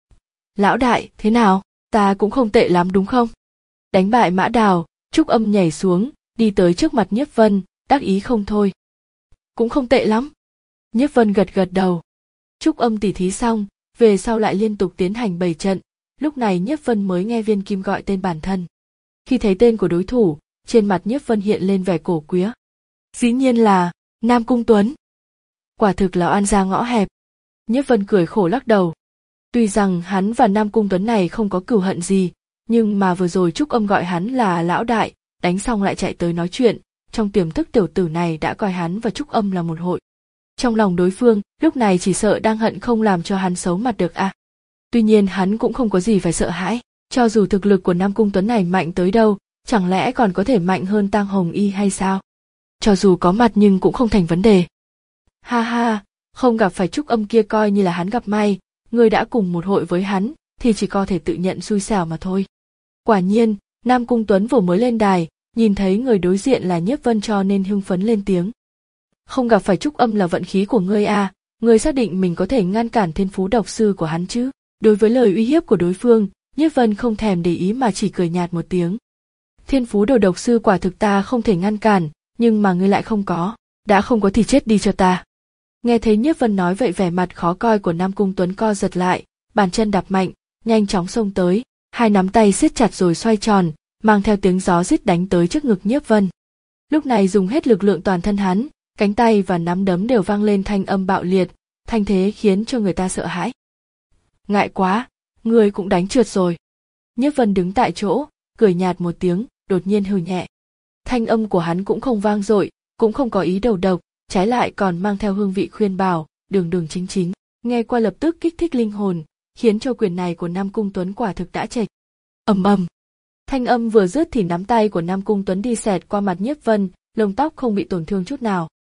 Lão đại, thế nào? Ta cũng không tệ lắm đúng không? Đánh bại Mã Đào, Trúc Âm nhảy xuống, đi tới trước mặt Nhiếp Vân, đắc ý không thôi. Cũng không tệ lắm. Nhiếp Vân gật gật đầu. Trúc Âm tỉ thí xong, về sau lại liên tục tiến hành bảy trận, lúc này Nhiếp Vân mới nghe Viên Kim gọi tên bản thân. Khi thấy tên của đối thủ, trên mặt Nhiếp Vân hiện lên vẻ cổ quía. Dĩ nhiên là Nam Cung Tuấn. Quả thực là oan gia ngõ hẹp. Nhiếp Vân cười khổ lắc đầu. Tuy rằng hắn và Nam Cung Tuấn này không có cừu hận gì, nhưng mà vừa rồi Trúc Âm gọi hắn là lão đại, đánh xong lại chạy tới nói chuyện, trong tiềm thức tiểu tử này đã coi hắn và Trúc Âm là một hội. Trong lòng đối phương, lúc này chỉ sợ đang hận không làm cho hắn xấu mặt được à. Tuy nhiên hắn cũng không có gì phải sợ hãi, cho dù thực lực của Nam Cung Tuấn này mạnh tới đâu, chẳng lẽ còn có thể mạnh hơn Tang Hồng Y hay sao? Cho dù có mặt nhưng cũng không thành vấn đề. Ha ha, không gặp phải Trúc Âm kia coi như là hắn gặp may, người đã cùng một hội với hắn, thì chỉ có thể tự nhận xui xẻo mà thôi. Quả nhiên, Nam Cung Tuấn vừa mới lên đài, nhìn thấy người đối diện là Nhiếp Vân cho nên hưng phấn lên tiếng. Không gặp phải Trúc Âm là vận khí của ngươi à, ngươi xác định mình có thể ngăn cản thiên phú độc sư của hắn chứ? Đối với lời uy hiếp của đối phương, Nhiếp Vân không thèm để ý mà chỉ cười nhạt một tiếng. Thiên phú đầu độc sư quả thực ta không thể ngăn cản, nhưng mà ngươi lại không có, đã không có thì chết đi cho ta. Nghe thấy Nhiếp Vân nói vậy vẻ mặt khó coi của Nam Cung Tuấn co giật lại, bàn chân đạp mạnh, nhanh chóng xông tới, hai nắm tay siết chặt rồi xoay tròn, mang theo tiếng gió rít đánh tới trước ngực Nhiếp Vân. Lúc này dùng hết lực lượng toàn thân hắn, cánh tay và nắm đấm đều vang lên thanh âm bạo liệt, thanh thế khiến cho người ta sợ hãi. Ngại quá, ngươi cũng đánh trượt rồi. Nhiếp Vân đứng tại chỗ, cười nhạt một tiếng, đột nhiên hừ nhẹ. Thanh âm của hắn cũng không vang dội, cũng không có ý đầu độc, trái lại còn mang theo hương vị khuyên bảo, đường đường chính chính, nghe qua lập tức kích thích linh hồn, khiến cho quyền này của Nam Cung Tuấn quả thực đã chệch. Ầm ầm. Thanh âm vừa dứt thì nắm tay của Nam Cung Tuấn đi xẹt qua mặt Nhiếp Vân, lông tóc không bị tổn thương chút nào.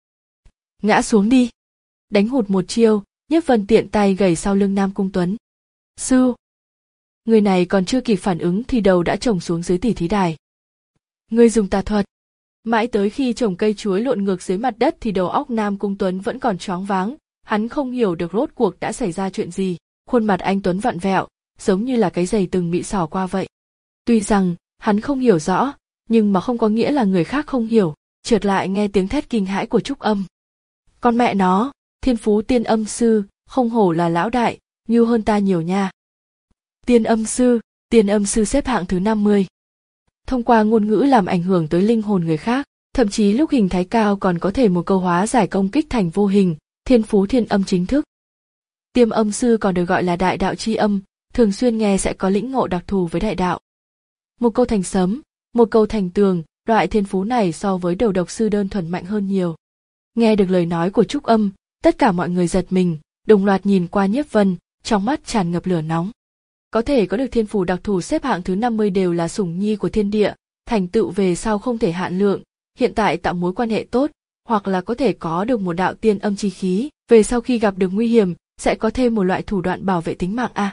Ngã xuống đi. Đánh hụt một chiêu, Nhiếp Vân tiện tay gẩy sau lưng Nam Cung Tuấn. Sư. Người này còn chưa kịp phản ứng thì đầu đã chồng xuống dưới tỉ thí đài. Ngươi dùng tà thuật. Mãi tới khi trồng cây chuối lộn ngược dưới mặt đất thì đầu óc Nam Cung Tuấn vẫn còn choáng váng, hắn không hiểu được rốt cuộc đã xảy ra chuyện gì, khuôn mặt anh Tuấn vặn vẹo, giống như là cái giày từng bị xỏ qua vậy. Tuy rằng hắn không hiểu rõ, nhưng mà không có nghĩa là người khác không hiểu, chợt lại nghe tiếng thét kinh hãi của Trúc Âm. Con mẹ nó, Thiên Phú Tiên Âm Sư, không hổ là lão đại, ngưu hơn ta nhiều nha. Tiên Âm Sư, Tiên Âm Sư xếp hạng thứ năm mươi. Thông qua ngôn ngữ làm ảnh hưởng tới linh hồn người khác, thậm chí lúc hình thái cao còn có thể một câu hóa giải công kích thành vô hình, thiên phú thiên âm chính thức. Tiêm âm sư còn được gọi là đại đạo chi âm, thường xuyên nghe sẽ có lĩnh ngộ đặc thù với đại đạo. Một câu thành sấm, một câu thành tường, loại thiên phú này so với đầu độc sư đơn thuần mạnh hơn nhiều. Nghe được lời nói của Trúc Âm, tất cả mọi người giật mình, đồng loạt nhìn qua Nhiếp Vân, trong mắt tràn ngập lửa nóng. Có thể có được thiên phú đặc thù xếp hạng thứ năm mươi đều là sủng nhi của thiên địa, thành tựu về sau không thể hạn lượng, hiện tại tạo mối quan hệ tốt, hoặc là có thể có được một đạo tiên âm chi khí, về sau khi gặp được nguy hiểm, sẽ có thêm một loại thủ đoạn bảo vệ tính mạng a. À.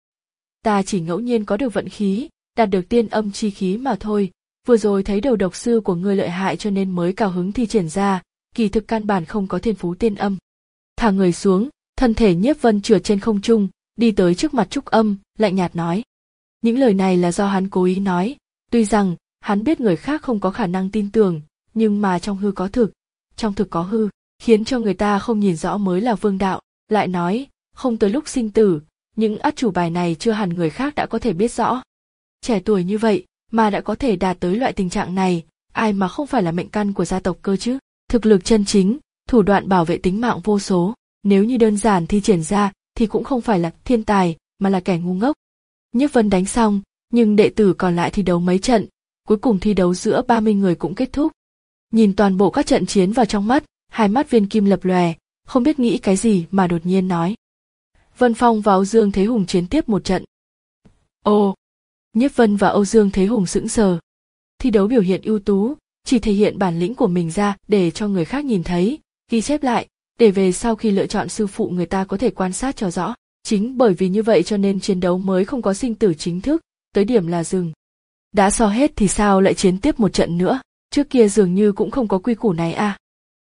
Ta chỉ ngẫu nhiên có được vận khí, đạt được tiên âm chi khí mà thôi, vừa rồi thấy đầu độc sư của ngươi lợi hại cho nên mới cao hứng thi triển ra, kỳ thực căn bản không có thiên phú tiên âm. Thả người xuống, thân thể Nhiếp Vân trượt trên không trung, đi tới trước mặt Trúc Âm, lạnh nhạt nói. Những lời này là do hắn cố ý nói, tuy rằng hắn biết người khác không có khả năng tin tưởng, nhưng mà trong hư có thực, trong thực có hư, khiến cho người ta không nhìn rõ mới là vương đạo, lại nói, không tới lúc sinh tử, những át chủ bài này chưa hẳn người khác đã có thể biết rõ. Trẻ tuổi như vậy mà đã có thể đạt tới loại tình trạng này, ai mà không phải là mệnh căn của gia tộc cơ chứ, thực lực chân chính, thủ đoạn bảo vệ tính mạng vô số, nếu như đơn giản thi triển ra thì cũng không phải là thiên tài mà là kẻ ngu ngốc. Nhiếp Vân đánh xong, nhưng đệ tử còn lại thi đấu mấy trận, cuối cùng thi đấu giữa ba mươi người cũng kết thúc. Nhìn toàn bộ các trận chiến vào trong mắt, hai mắt Viên Kim lập lòe, không biết nghĩ cái gì mà đột nhiên nói. Vân Phong và Âu Dương Thế Hùng chiến tiếp một trận. Ồ! Nhiếp Vân và Âu Dương Thế Hùng sững sờ. Thi đấu biểu hiện ưu tú, chỉ thể hiện bản lĩnh của mình ra để cho người khác nhìn thấy, ghi chép lại, để về sau khi lựa chọn sư phụ người ta có thể quan sát cho rõ. Chính bởi vì như vậy cho nên chiến đấu mới không có sinh tử chính thức, tới điểm là dừng. Đã so hết thì sao lại chiến tiếp một trận nữa, trước kia dường như cũng không có quy củ này à.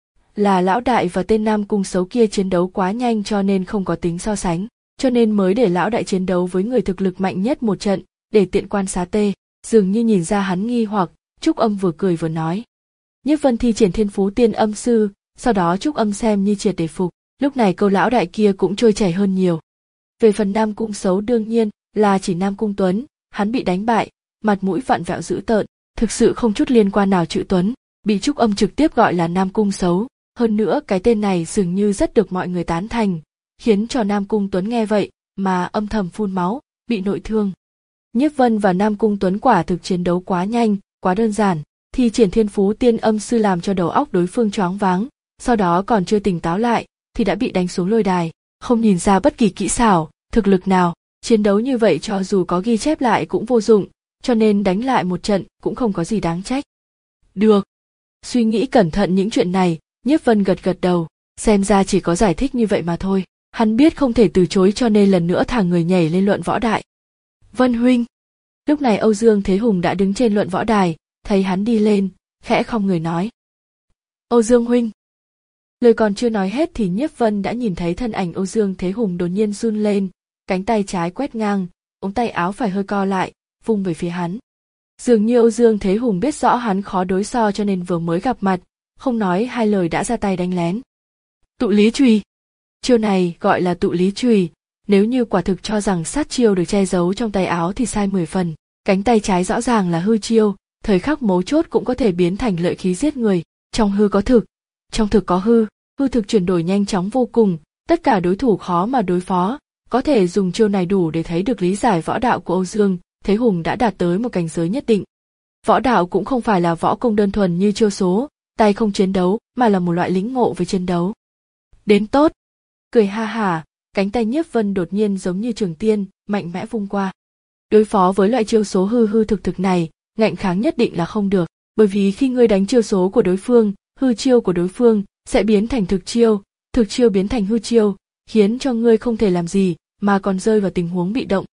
Là lão đại và tên Nam Cung xấu kia chiến đấu quá nhanh cho nên không có tính so sánh, cho nên mới để lão đại chiến đấu với người thực lực mạnh nhất một trận, để tiện quan sát tê. Dường như nhìn ra hắn nghi hoặc, Trúc Âm vừa cười vừa nói. Nhiếp Vân thi triển thiên phú tiên âm sư, sau đó Trúc Âm xem như triệt để phục, lúc này câu lão đại kia cũng trôi chảy hơn nhiều. Về phần Nam Cung xấu đương nhiên là chỉ Nam Cung Tuấn, hắn bị đánh bại, mặt mũi vặn vẹo dữ tợn, thực sự không chút liên quan nào chữ Tuấn, bị Trúc Âm trực tiếp gọi là Nam Cung xấu, hơn nữa cái tên này dường như rất được mọi người tán thành, khiến cho Nam Cung Tuấn nghe vậy mà âm thầm phun máu, bị nội thương. Nhiếp Vân và Nam Cung Tuấn quả thực chiến đấu quá nhanh, quá đơn giản, thi triển thiên phú tiên âm sư làm cho đầu óc đối phương choáng váng, sau đó còn chưa tỉnh táo lại thì đã bị đánh xuống lôi đài, không nhìn ra bất kỳ kỹ xảo, thực lực nào, chiến đấu như vậy cho dù có ghi chép lại cũng vô dụng, cho nên đánh lại một trận cũng không có gì đáng trách. Được. Suy nghĩ cẩn thận những chuyện này, Nhiếp Vân gật gật đầu, xem ra chỉ có giải thích như vậy mà thôi, hắn biết không thể từ chối cho nên lần nữa thả người nhảy lên luận võ đại. Vân huynh. Lúc này Âu Dương Thế Hùng đã đứng trên luận võ đài, thấy hắn đi lên, khẽ khom người nói. Âu Dương huynh. Lời còn chưa nói hết thì Nhiếp Vân đã nhìn thấy thân ảnh Âu Dương Thế Hùng đột nhiên run lên, cánh tay trái quét ngang, ống tay áo phải hơi co lại, vung về phía hắn. Dường như Âu Dương Thế Hùng biết rõ hắn khó đối so cho nên vừa mới gặp mặt, không nói hai lời đã ra tay đánh lén. Tụ lý chùy. Chiêu này gọi là tụ lý chùy, nếu như quả thực cho rằng sát chiêu được che giấu trong tay áo thì sai mười phần, cánh tay trái rõ ràng là hư chiêu, thời khắc mấu chốt cũng có thể biến thành lợi khí giết người, trong hư có thực, trong thực có hư, hư thực chuyển đổi nhanh chóng vô cùng, tất cả đối thủ khó mà đối phó, có thể dùng chiêu này đủ để thấy được lý giải võ đạo của Âu Dương Thế Hùng đã đạt tới một cảnh giới nhất định. Võ đạo cũng không phải là võ công đơn thuần như chiêu số, tay không chiến đấu, mà là một loại lĩnh ngộ về chiến đấu. Đến tốt. Cười ha hả, cánh tay Nhiếp Vân đột nhiên giống như trường tiên, mạnh mẽ vung qua. Đối phó với loại chiêu số hư hư thực thực này, ngạnh kháng nhất định là không được, bởi vì khi ngươi đánh chiêu số của đối phương, hư chiêu của đối phương sẽ biến thành thực chiêu, thực chiêu biến thành hư chiêu, khiến cho ngươi không thể làm gì, mà còn rơi vào tình huống bị động.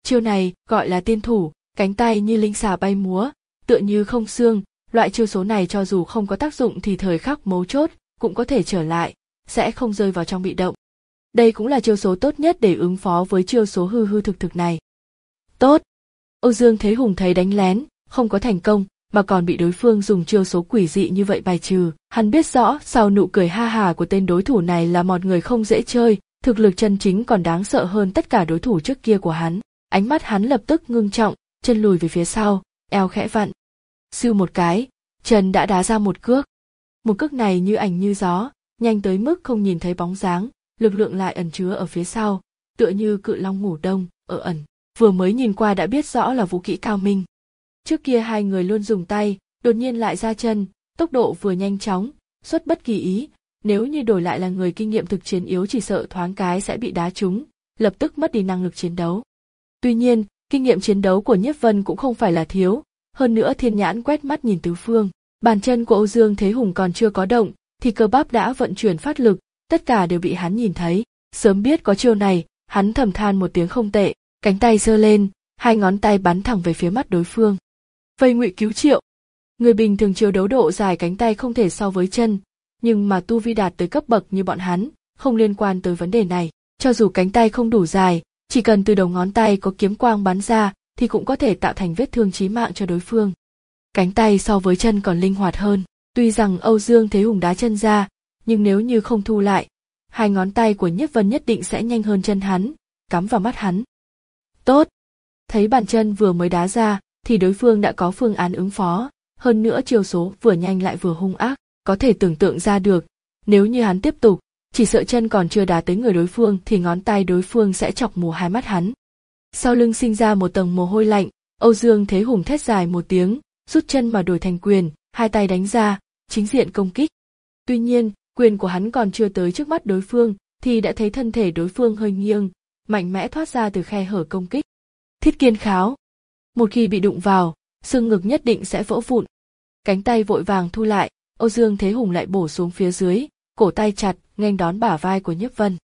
Chiêu này gọi là tiên thủ, cánh tay như linh xà bay múa, tựa như không xương. Loại chiêu số này cho dù không có tác dụng thì thời khắc mấu chốt cũng có thể trở lại, sẽ không rơi vào trong bị động. Đây cũng là chiêu số tốt nhất để ứng phó với chiêu số hư hư thực thực này. Tốt! Âu Dương Thế Hùng thấy đánh lén, không có thành công, mà còn bị đối phương dùng chiêu số quỷ dị như vậy bài trừ. Hắn biết rõ sau nụ cười ha hà của tên đối thủ này là một người không dễ chơi, thực lực chân chính còn đáng sợ hơn tất cả đối thủ trước kia của hắn. Ánh mắt hắn lập tức ngưng trọng, chân lùi về phía sau, eo khẽ vặn. Siêu một cái, chân đã đá ra một cước. Một cước này như ảnh như gió, nhanh tới mức không nhìn thấy bóng dáng, lực lượng lại ẩn chứa ở phía sau, tựa như cự long ngủ đông, ở ẩn. Vừa mới nhìn qua đã biết rõ là vũ kỹ cao minh. Trước kia hai người luôn dùng tay, đột nhiên lại ra chân, tốc độ vừa nhanh chóng, xuất bất kỳ ý, nếu như đổi lại là người kinh nghiệm thực chiến yếu chỉ sợ thoáng cái sẽ bị đá trúng, lập tức mất đi năng lực chiến đấu. Tuy nhiên, kinh nghiệm chiến đấu của Nhiếp Vân cũng không phải là thiếu, hơn nữa thiên nhãn quét mắt nhìn tứ phương, bàn chân của Âu Dương Thế Hùng còn chưa có động, thì cơ bắp đã vận chuyển phát lực, tất cả đều bị hắn nhìn thấy. Sớm biết có chiêu này, hắn thầm than một tiếng không tệ, cánh tay giơ lên, hai ngón tay bắn thẳng về phía mắt đối phương. Vây ngụy cứu triệu. Người bình thường chiêu đấu độ dài cánh tay không thể so với chân, nhưng mà tu vi đạt tới cấp bậc như bọn hắn, không liên quan tới vấn đề này. Cho dù cánh tay không đủ dài, chỉ cần từ đầu ngón tay có kiếm quang bắn ra, thì cũng có thể tạo thành vết thương chí mạng cho đối phương. Cánh tay so với chân còn linh hoạt hơn. Tuy rằng Âu Dương Thế Hùng đá chân ra, nhưng nếu như không thu lại, hai ngón tay của Nhiếp Vân nhất định sẽ nhanh hơn chân hắn, cắm vào mắt hắn. Tốt! Thấy bàn chân vừa mới đá ra, thì đối phương đã có phương án ứng phó, hơn nữa chiêu số vừa nhanh lại vừa hung ác, có thể tưởng tượng ra được, nếu như hắn tiếp tục, chỉ sợ chân còn chưa đá tới người đối phương thì ngón tay đối phương sẽ chọc mù hai mắt hắn. Sau lưng sinh ra một tầng mồ hôi lạnh, Âu Dương Thế Hùng thét dài một tiếng, rút chân mà đổi thành quyền, hai tay đánh ra, chính diện công kích. Tuy nhiên, quyền của hắn còn chưa tới trước mắt đối phương, thì đã thấy thân thể đối phương hơi nghiêng, mạnh mẽ thoát ra từ khe hở công kích. Thiết kiên kháo. Một khi bị đụng vào, xương ngực nhất định sẽ vỡ vụn. Cánh tay vội vàng thu lại, Âu Dương Thế Hùng lại bổ xuống phía dưới, cổ tay chặt, nghênh đón bả vai của Nhiếp Vân.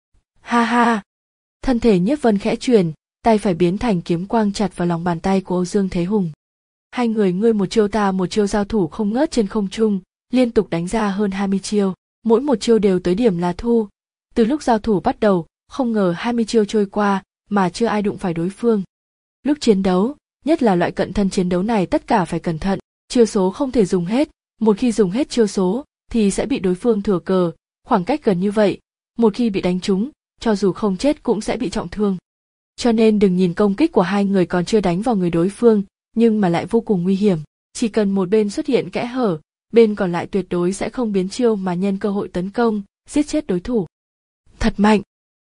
Ha ha! Thân thể Nhiếp Vân khẽ chuyển, tay phải biến thành kiếm quang chặt vào lòng bàn tay của Âu Dương Thế Hùng. Hai người ngươi một chiêu ta một chiêu giao thủ không ngớt trên không trung, liên tục đánh ra hơn hai mươi chiêu, mỗi một chiêu đều tới điểm là thu. Từ lúc giao thủ bắt đầu, không ngờ hai mươi chiêu trôi qua, mà chưa ai đụng phải đối phương. Lúc chiến đấu, nhất là loại cận thân chiến đấu này tất cả phải cẩn thận, chiêu số không thể dùng hết, một khi dùng hết chiêu số, thì sẽ bị đối phương thừa cờ, khoảng cách gần như vậy, một khi bị đánh trúng, cho dù không chết cũng sẽ bị trọng thương. Cho nên đừng nhìn công kích của hai người còn chưa đánh vào người đối phương, nhưng mà lại vô cùng nguy hiểm, chỉ cần một bên xuất hiện kẽ hở, bên còn lại tuyệt đối sẽ không biến chiêu mà nhân cơ hội tấn công, giết chết đối thủ. Thật mạnh!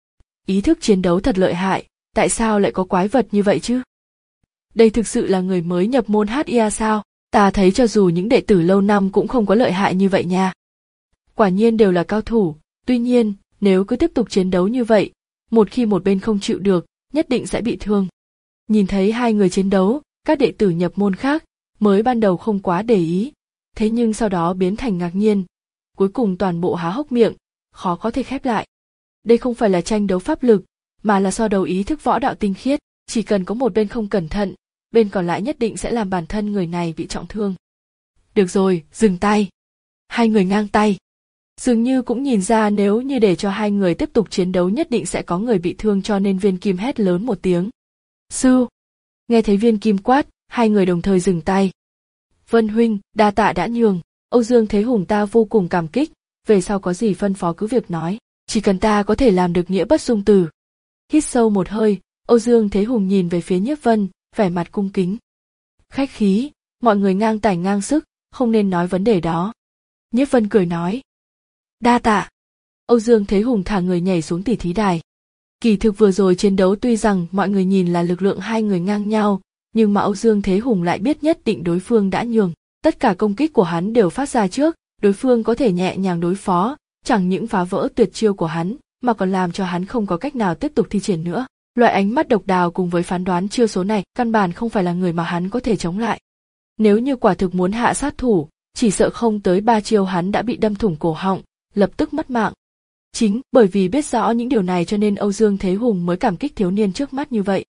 Ý thức chiến đấu thật lợi hại, tại sao lại có quái vật như vậy chứ? Đây thực sự là người mới nhập môn hát i a sao? Ta thấy cho dù những đệ tử lâu năm cũng không có lợi hại như vậy nha. Quả nhiên đều là cao thủ, tuy nhiên, nếu cứ tiếp tục chiến đấu như vậy, một khi một bên không chịu được, nhất định sẽ bị thương. Nhìn thấy hai người chiến đấu, các đệ tử nhập môn khác, mới ban đầu không quá để ý, thế nhưng sau đó biến thành ngạc nhiên, cuối cùng toàn bộ há hốc miệng, khó có thể khép lại. Đây không phải là tranh đấu pháp lực, mà là so đấu ý thức võ đạo tinh khiết, chỉ cần có một bên không cẩn thận, bên còn lại nhất định sẽ làm bản thân người này bị trọng thương. Được rồi, dừng tay. Hai người ngang tay. Dường như cũng nhìn ra nếu như để cho hai người tiếp tục chiến đấu nhất định sẽ có người bị thương, cho nên Viên Kim hét lớn một tiếng. Sư! Nghe thấy Viên Kim quát, hai người đồng thời dừng tay. Vân huynh, đa tạ đã nhường, Âu Dương Thế Hùng ta vô cùng cảm kích, về sau có gì phân phó cứ việc nói, chỉ cần ta có thể làm được nghĩa bất dung từ. Hít sâu một hơi, Âu Dương Thế Hùng nhìn về phía Nhiếp Vân, vẻ mặt cung kính. Khách khí, mọi người ngang tài ngang sức, không nên nói vấn đề đó. Nhiếp Vân cười nói. Đa tạ. Âu Dương Thế Hùng thả người nhảy xuống tỉ thí đài. Kỳ thực vừa rồi chiến đấu tuy rằng mọi người nhìn là lực lượng hai người ngang nhau, nhưng mà Âu Dương Thế Hùng lại biết nhất định đối phương đã nhường. Tất cả công kích của hắn đều phát ra trước, đối phương có thể nhẹ nhàng đối phó, chẳng những phá vỡ tuyệt chiêu của hắn, mà còn làm cho hắn không có cách nào tiếp tục thi triển nữa. Loại ánh mắt độc đáo cùng với phán đoán chiêu số này, căn bản không phải là người mà hắn có thể chống lại. Nếu như quả thực muốn hạ sát thủ, chỉ sợ không tới ba chiêu hắn đã bị đâm thủng cổ họng, lập tức mất mạng. Chính bởi vì biết rõ những điều này cho nên Âu Dương Thế Hùng mới cảm kích thiếu niên trước mắt như vậy.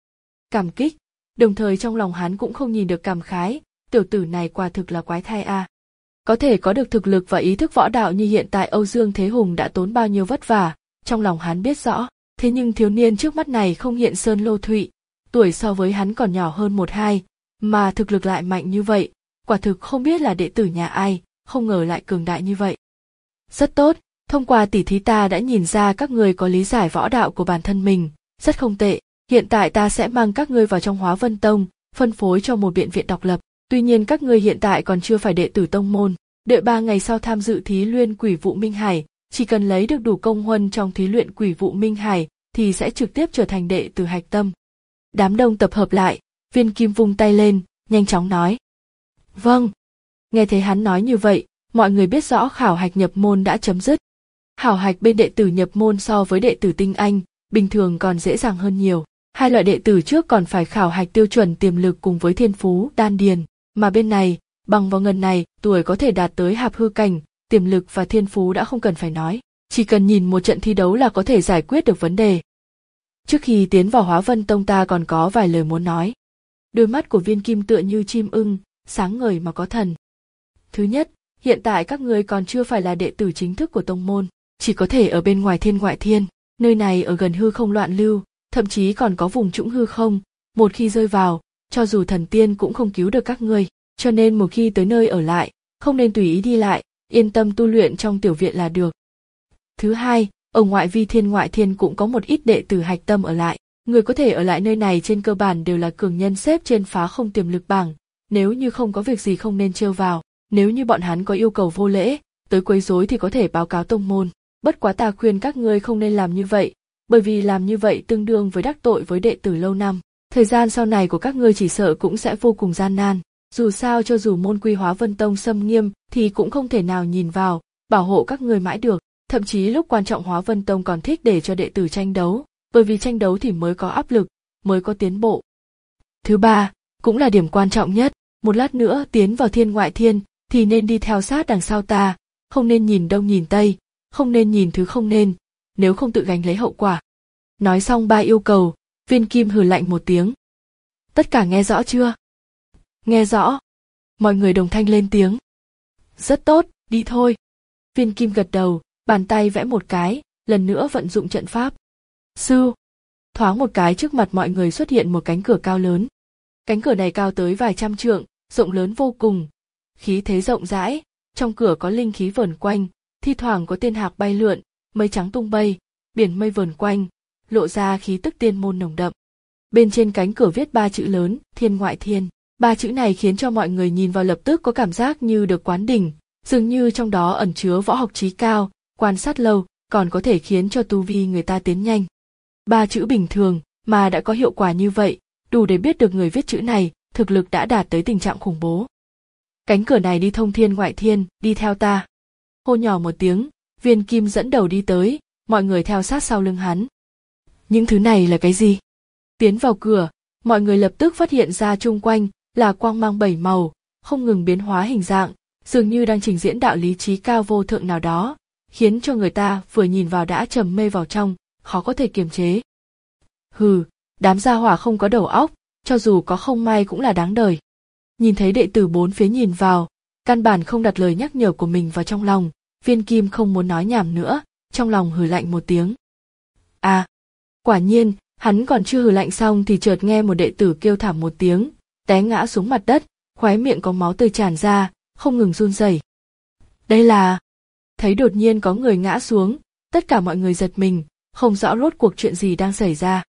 cảm kích, đồng thời trong lòng hắn cũng không nhìn được cảm khái, tiểu tử này quả thực là quái thai a. Có thể có được thực lực và ý thức võ đạo như hiện tại Âu Dương Thế Hùng đã tốn bao nhiêu vất vả, trong lòng hắn biết rõ, thế nhưng thiếu niên trước mắt này không hiện sơn lô thụy, tuổi so với hắn còn nhỏ hơn một hai, mà thực lực lại mạnh như vậy, quả thực không biết là đệ tử nhà ai, không ngờ lại cường đại như vậy. Rất tốt, thông qua tỉ thí ta đã nhìn ra các ngươi có lý giải võ đạo của bản thân mình, rất không tệ, hiện tại ta sẽ mang các ngươi vào trong Hóa Vân Tông, phân phối cho một viện viện độc lập, tuy nhiên các ngươi hiện tại còn chưa phải đệ tử tông môn, đợi ba ngày sau tham dự thí luyện Quỷ Vụ Minh Hải, chỉ cần lấy được đủ công huân trong thí luyện Quỷ Vụ Minh Hải thì sẽ trực tiếp trở thành đệ tử hạch tâm. Đám đông tập hợp lại, Viên Kim vung tay lên, nhanh chóng nói. Vâng. Nghe thấy hắn nói như vậy, mọi người biết rõ khảo hạch nhập môn đã chấm dứt. Khảo hạch bên đệ tử nhập môn so với đệ tử tinh anh, bình thường còn dễ dàng hơn nhiều. Hai loại đệ tử trước còn phải khảo hạch tiêu chuẩn tiềm lực cùng với thiên phú, đan điền, mà bên này, bằng vào ngần này, tuổi có thể đạt tới hạp hư cảnh, tiềm lực và thiên phú đã không cần phải nói, chỉ cần nhìn một trận thi đấu là có thể giải quyết được vấn đề. Trước khi tiến vào Hóa Vân Tông ta còn có vài lời muốn nói. Đôi mắt của Viên Kim tựa như chim ưng, sáng ngời mà có thần. Thứ nhất, hiện tại các ngươi còn chưa phải là đệ tử chính thức của tông môn, chỉ có thể ở bên ngoài thiên ngoại thiên, nơi này ở gần hư không loạn lưu, thậm chí còn có vùng trũng hư không, một khi rơi vào, cho dù thần tiên cũng không cứu được các ngươi, cho nên một khi tới nơi ở lại, không nên tùy ý đi lại, yên tâm tu luyện trong tiểu viện là được. Thứ hai, ở ngoại vi thiên ngoại thiên cũng có một ít đệ tử hạch tâm ở lại, người có thể ở lại nơi này trên cơ bản đều là cường nhân xếp trên phá không tiềm lực bảng, nếu như không có việc gì không nên trêu vào, nếu như bọn hắn có yêu cầu vô lễ, tới quấy rối thì có thể báo cáo tông môn, bất quá ta khuyên các ngươi không nên làm như vậy, bởi vì làm như vậy tương đương với đắc tội với đệ tử lâu năm, thời gian sau này của các ngươi chỉ sợ cũng sẽ vô cùng gian nan, dù sao cho dù môn quy Hóa Vân Tông xâm nghiêm thì cũng không thể nào nhìn vào, bảo hộ các ngươi mãi được, thậm chí lúc quan trọng Hóa Vân Tông còn thích để cho đệ tử tranh đấu, bởi vì tranh đấu thì mới có áp lực, mới có tiến bộ. Thứ ba, cũng là điểm quan trọng nhất, một lát nữa tiến vào thiên ngoại thiên thì nên đi theo sát đằng sau ta, không nên nhìn đông nhìn tây, không nên nhìn thứ không nên, nếu không tự gánh lấy hậu quả. Nói xong ba yêu cầu, Viên Kim hừ lạnh một tiếng. Tất cả nghe rõ chưa? Nghe rõ. Mọi người đồng thanh lên tiếng. Rất tốt, đi thôi. Viên Kim gật đầu, bàn tay vẽ một cái, lần nữa vận dụng trận pháp. Sư. Thoáng một cái trước mặt mọi người xuất hiện một cánh cửa cao lớn. Cánh cửa này cao tới vài trăm trượng, rộng lớn vô cùng. Khí thế rộng rãi, trong cửa có linh khí vờn quanh, thi thoảng có tiên hạc bay lượn, mây trắng tung bay, biển mây vờn quanh, lộ ra khí tức tiên môn nồng đậm. Bên trên cánh cửa viết ba chữ lớn, thiên ngoại thiên. Ba chữ này khiến cho mọi người nhìn vào lập tức có cảm giác như được quán đỉnh, dường như trong đó ẩn chứa võ học trí cao, quan sát lâu, còn có thể khiến cho tu vi người ta tiến nhanh. Ba chữ bình thường, mà đã có hiệu quả như vậy, đủ để biết được người viết chữ này, thực lực đã đạt tới tình trạng khủng bố. Cánh cửa này đi thông thiên ngoại thiên, đi theo ta. Hô nhỏ một tiếng, Viên Kim dẫn đầu đi tới, mọi người theo sát sau lưng hắn. Những thứ này là cái gì? Tiến vào cửa, mọi người lập tức phát hiện ra chung quanh là quang mang bảy màu, không ngừng biến hóa hình dạng, dường như đang trình diễn đạo lý trí cao vô thượng nào đó, khiến cho người ta vừa nhìn vào đã trầm mê vào trong, khó có thể kiềm chế. Hừ, đám gia hỏa không có đầu óc, cho dù có không may cũng là đáng đời. Nhìn thấy đệ tử bốn phía nhìn vào, căn bản không đặt lời nhắc nhở của mình vào trong lòng, Viên Kim không muốn nói nhảm nữa, trong lòng hừ lạnh một tiếng. À, quả nhiên, hắn còn chưa hừ lạnh xong thì chợt nghe một đệ tử kêu thảm một tiếng, té ngã xuống mặt đất, khóe miệng có máu tươi tràn ra, không ngừng run rẩy. Đây là... Thấy đột nhiên có người ngã xuống, tất cả mọi người giật mình, không rõ rốt cuộc chuyện gì đang xảy ra.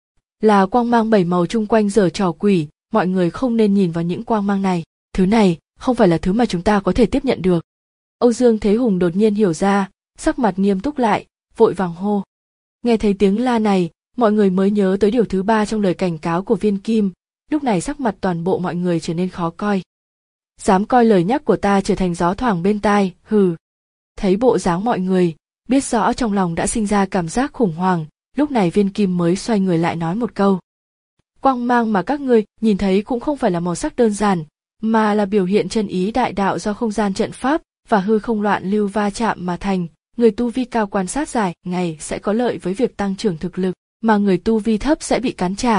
Là quang mang bảy màu chung quanh giở trò quỷ, mọi người không nên nhìn vào những quang mang này, thứ này không phải là thứ mà chúng ta có thể tiếp nhận được. Âu Dương Thế Hùng đột nhiên hiểu ra, sắc mặt nghiêm túc lại, vội vàng hô. Nghe thấy tiếng la này, mọi người mới nhớ tới điều thứ ba trong lời cảnh cáo của Viên Kim, lúc này sắc mặt toàn bộ mọi người trở nên khó coi. Dám coi lời nhắc của ta trở thành gió thoảng bên tai, hừ. Thấy bộ dáng mọi người, biết rõ trong lòng đã sinh ra cảm giác khủng hoảng, lúc này Viên Kim mới xoay người lại nói một câu. Quang mang mà các ngươi nhìn thấy cũng không phải là màu sắc đơn giản, mà là biểu hiện chân ý đại đạo do không gian trận pháp và hư không loạn lưu va chạm mà thành. Người tu vi cao quan sát dài ngày sẽ có lợi với việc tăng trưởng thực lực, mà người tu vi thấp sẽ bị cắn trả,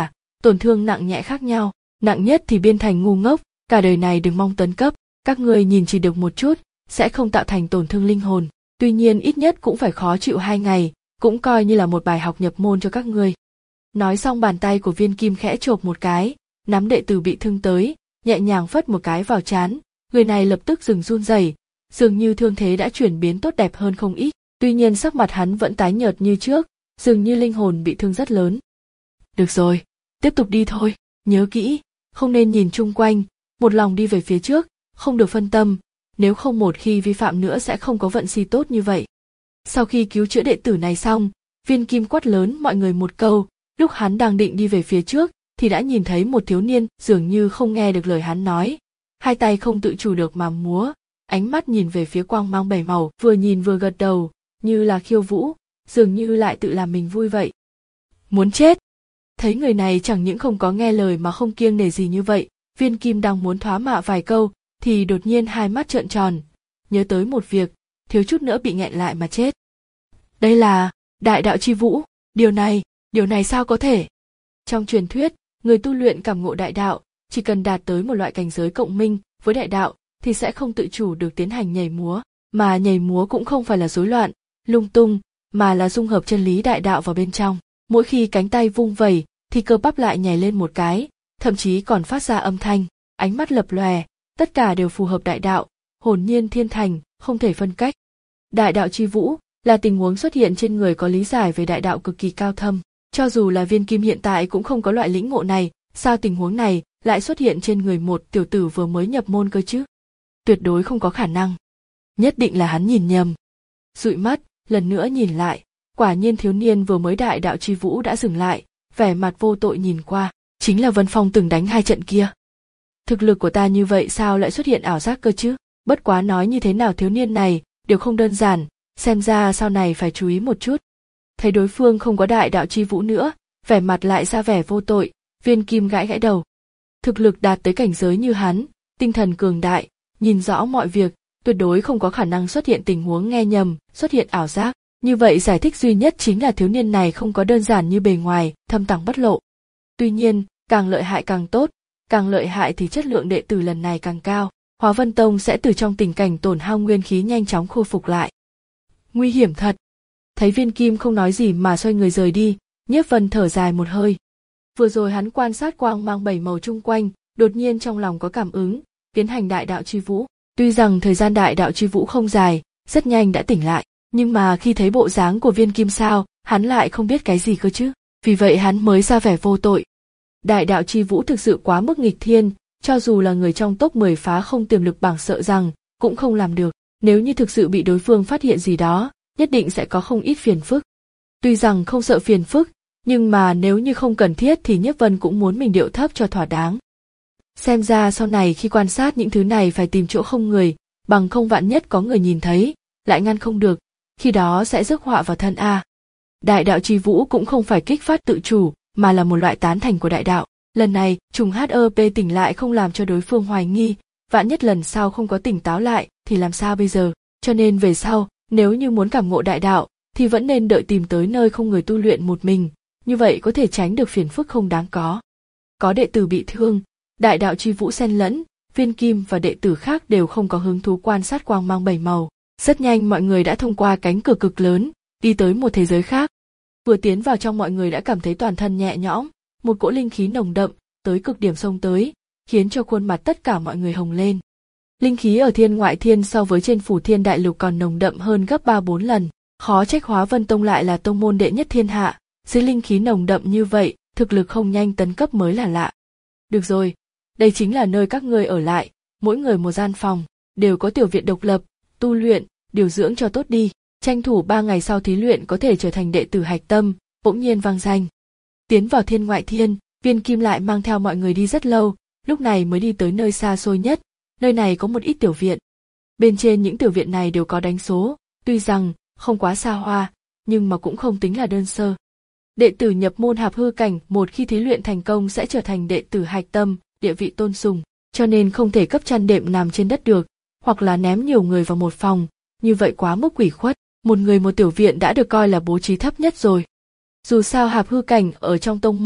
tổn thương nặng nhẹ khác nhau, nặng nhất thì biên thành ngu ngốc, cả đời này đừng mong tấn cấp, các ngươi nhìn chỉ được một chút, sẽ không tạo thành tổn thương linh hồn, tuy nhiên ít nhất cũng phải khó chịu hai ngày, cũng coi như là một bài học nhập môn cho các ngươi. Nói xong bàn tay của Viên Kim khẽ chộp một cái, nắm đệ tử bị thương tới, nhẹ nhàng phất một cái vào trán, người này lập tức dừng run rẩy, dường như thương thế đã chuyển biến tốt đẹp hơn không ít, tuy nhiên sắc mặt hắn vẫn tái nhợt như trước, dường như linh hồn bị thương rất lớn. Được rồi, tiếp tục đi thôi, nhớ kỹ, không nên nhìn chung quanh, một lòng đi về phía trước, không được phân tâm, nếu không một khi vi phạm nữa sẽ không có vận si tốt như vậy. Sau khi cứu chữa đệ tử này xong, Viên Kim quát lớn mọi người một câu, lúc hắn đang định đi về phía trước, thì đã nhìn thấy một thiếu niên dường như không nghe được lời hắn nói, hai tay không tự chủ được mà múa, ánh mắt nhìn về phía quang mang bảy màu, vừa nhìn vừa gật đầu, như là khiêu vũ, dường như lại tự làm mình vui vậy. Muốn chết! Thấy người này chẳng những không có nghe lời mà không kiêng nể gì như vậy, Viên Kim đang muốn thoá mạ vài câu, thì đột nhiên hai mắt trợn tròn, nhớ tới một việc, thiếu chút nữa bị nghẹn lại mà chết. Đây là đại đạo chi vũ, điều này, điều này sao có thể? Trong truyền thuyết, người tu luyện cảm ngộ đại đạo, chỉ cần đạt tới một loại cảnh giới cộng minh với đại đạo thì sẽ không tự chủ được tiến hành nhảy múa, mà nhảy múa cũng không phải là rối loạn, lung tung, mà là dung hợp chân lý đại đạo vào bên trong. Mỗi khi cánh tay vung vẩy thì cơ bắp lại nhảy lên một cái, thậm chí còn phát ra âm thanh, ánh mắt lập lòe, tất cả đều phù hợp đại đạo, hồn nhiên thiên thành, không thể phân cách. Đại đạo chi vũ là tình huống xuất hiện trên người có lý giải về đại đạo cực kỳ cao thâm, cho dù là Viên Kim hiện tại cũng không có loại lĩnh ngộ này, sao tình huống này lại xuất hiện trên người một tiểu tử vừa mới nhập môn cơ chứ? Tuyệt đối không có khả năng. Nhất định là hắn nhìn nhầm. Dụi mắt, lần nữa nhìn lại, quả nhiên thiếu niên vừa mới đại đạo chi vũ đã dừng lại, vẻ mặt vô tội nhìn qua, chính là Vân Phong từng đánh hai trận kia. Thực lực của ta như vậy sao lại xuất hiện ảo giác cơ chứ? Bất quá nói như thế nào thiếu niên này đều không đơn giản, xem ra sau này phải chú ý một chút. Thấy đối phương không có đại đạo chi vũ nữa, vẻ mặt lại ra vẻ vô tội, Viên Kim gãi gãi đầu. Thực lực đạt tới cảnh giới như hắn, tinh thần cường đại, nhìn rõ mọi việc, tuyệt đối không có khả năng xuất hiện tình huống nghe nhầm, xuất hiện ảo giác. Như vậy giải thích duy nhất chính là thiếu niên này không có đơn giản như bề ngoài, thâm tàng bất lộ. Tuy nhiên, càng lợi hại càng tốt, càng lợi hại thì chất lượng đệ tử lần này càng cao, Hóa Vân Tông sẽ từ trong tình cảnh tổn hao nguyên khí nhanh chóng khôi phục lại. Nguy hiểm thật. Thấy Viên Kim không nói gì mà xoay người rời đi, Nhiếp Vân thở dài một hơi. Vừa rồi hắn quan sát quang mang bảy màu chung quanh, đột nhiên trong lòng có cảm ứng, tiến hành đại đạo chi vũ. Tuy rằng thời gian đại đạo chi vũ không dài, rất nhanh đã tỉnh lại, nhưng mà khi thấy bộ dáng của Viên Kim sao, hắn lại không biết cái gì cơ chứ, vì vậy hắn mới ra vẻ vô tội. Đại đạo chi vũ thực sự quá mức nghịch thiên, cho dù là người trong top mười phá không tiềm lực bảng sợ rằng cũng không làm được, nếu như thực sự bị đối phương phát hiện gì đó, nhất định sẽ có không ít phiền phức. Tuy rằng không sợ phiền phức, nhưng mà nếu như không cần thiết thì Nhiếp Vân cũng muốn mình điệu thấp cho thỏa đáng. Xem ra sau này khi quan sát những thứ này phải tìm chỗ không người, bằng không vạn nhất có người nhìn thấy, lại ngăn không được, khi đó sẽ rước họa vào thân a. Đại đạo chi vũ cũng không phải kích phát tự chủ, mà là một loại tán thành của đại đạo. Lần này, trùng hát e pê tỉnh lại không làm cho đối phương hoài nghi, vạn nhất lần sau không có tỉnh táo lại thì làm sao bây giờ, cho nên về sau, nếu như muốn cảm ngộ đại đạo, thì vẫn nên đợi tìm tới nơi không người tu luyện một mình, như vậy có thể tránh được phiền phức không đáng có. Có đệ tử bị thương, đại đạo chi vũ xen lẫn, Viên Kim và đệ tử khác đều không có hứng thú quan sát quang mang bảy màu. Rất nhanh mọi người đã thông qua cánh cửa cực lớn, đi tới một thế giới khác. Vừa tiến vào trong mọi người đã cảm thấy toàn thân nhẹ nhõm, một cỗ linh khí nồng đậm, tới cực điểm xông tới, khiến cho khuôn mặt tất cả mọi người hồng lên. Linh khí ở thiên ngoại thiên so với trên phủ thiên đại lục còn nồng đậm hơn gấp ba bốn lần, khó trách Hóa Vân Tông lại là tông môn đệ nhất thiên hạ, dưới linh khí nồng đậm như vậy, thực lực không nhanh tấn cấp mới là lạ. Được rồi, đây chính là nơi các ngươi ở lại, mỗi người một gian phòng, đều có tiểu viện độc lập, tu luyện, điều dưỡng cho tốt đi, tranh thủ ba ngày sau thí luyện có thể trở thành đệ tử hạch tâm, bỗng nhiên vang danh. Tiến vào thiên ngoại thiên, Viên Kim lại mang theo mọi người đi rất lâu, lúc này mới đi tới nơi xa xôi nhất, nơi này có một ít tiểu viện. Bên trên những tiểu viện này đều có đánh số, tuy rằng không quá xa hoa, nhưng mà cũng không tính là đơn sơ. Đệ tử nhập môn hạp hư cảnh một khi thí luyện thành công sẽ trở thành đệ tử hạch tâm, địa vị tôn sùng, cho nên không thể cấp chăn đệm nằm trên đất được, hoặc là ném nhiều người vào một phòng, như vậy quá mức quỷ khuất, một người một tiểu viện đã được coi là bố trí thấp nhất rồi. Dù sao hạp hư cảnh ở trong tông môn,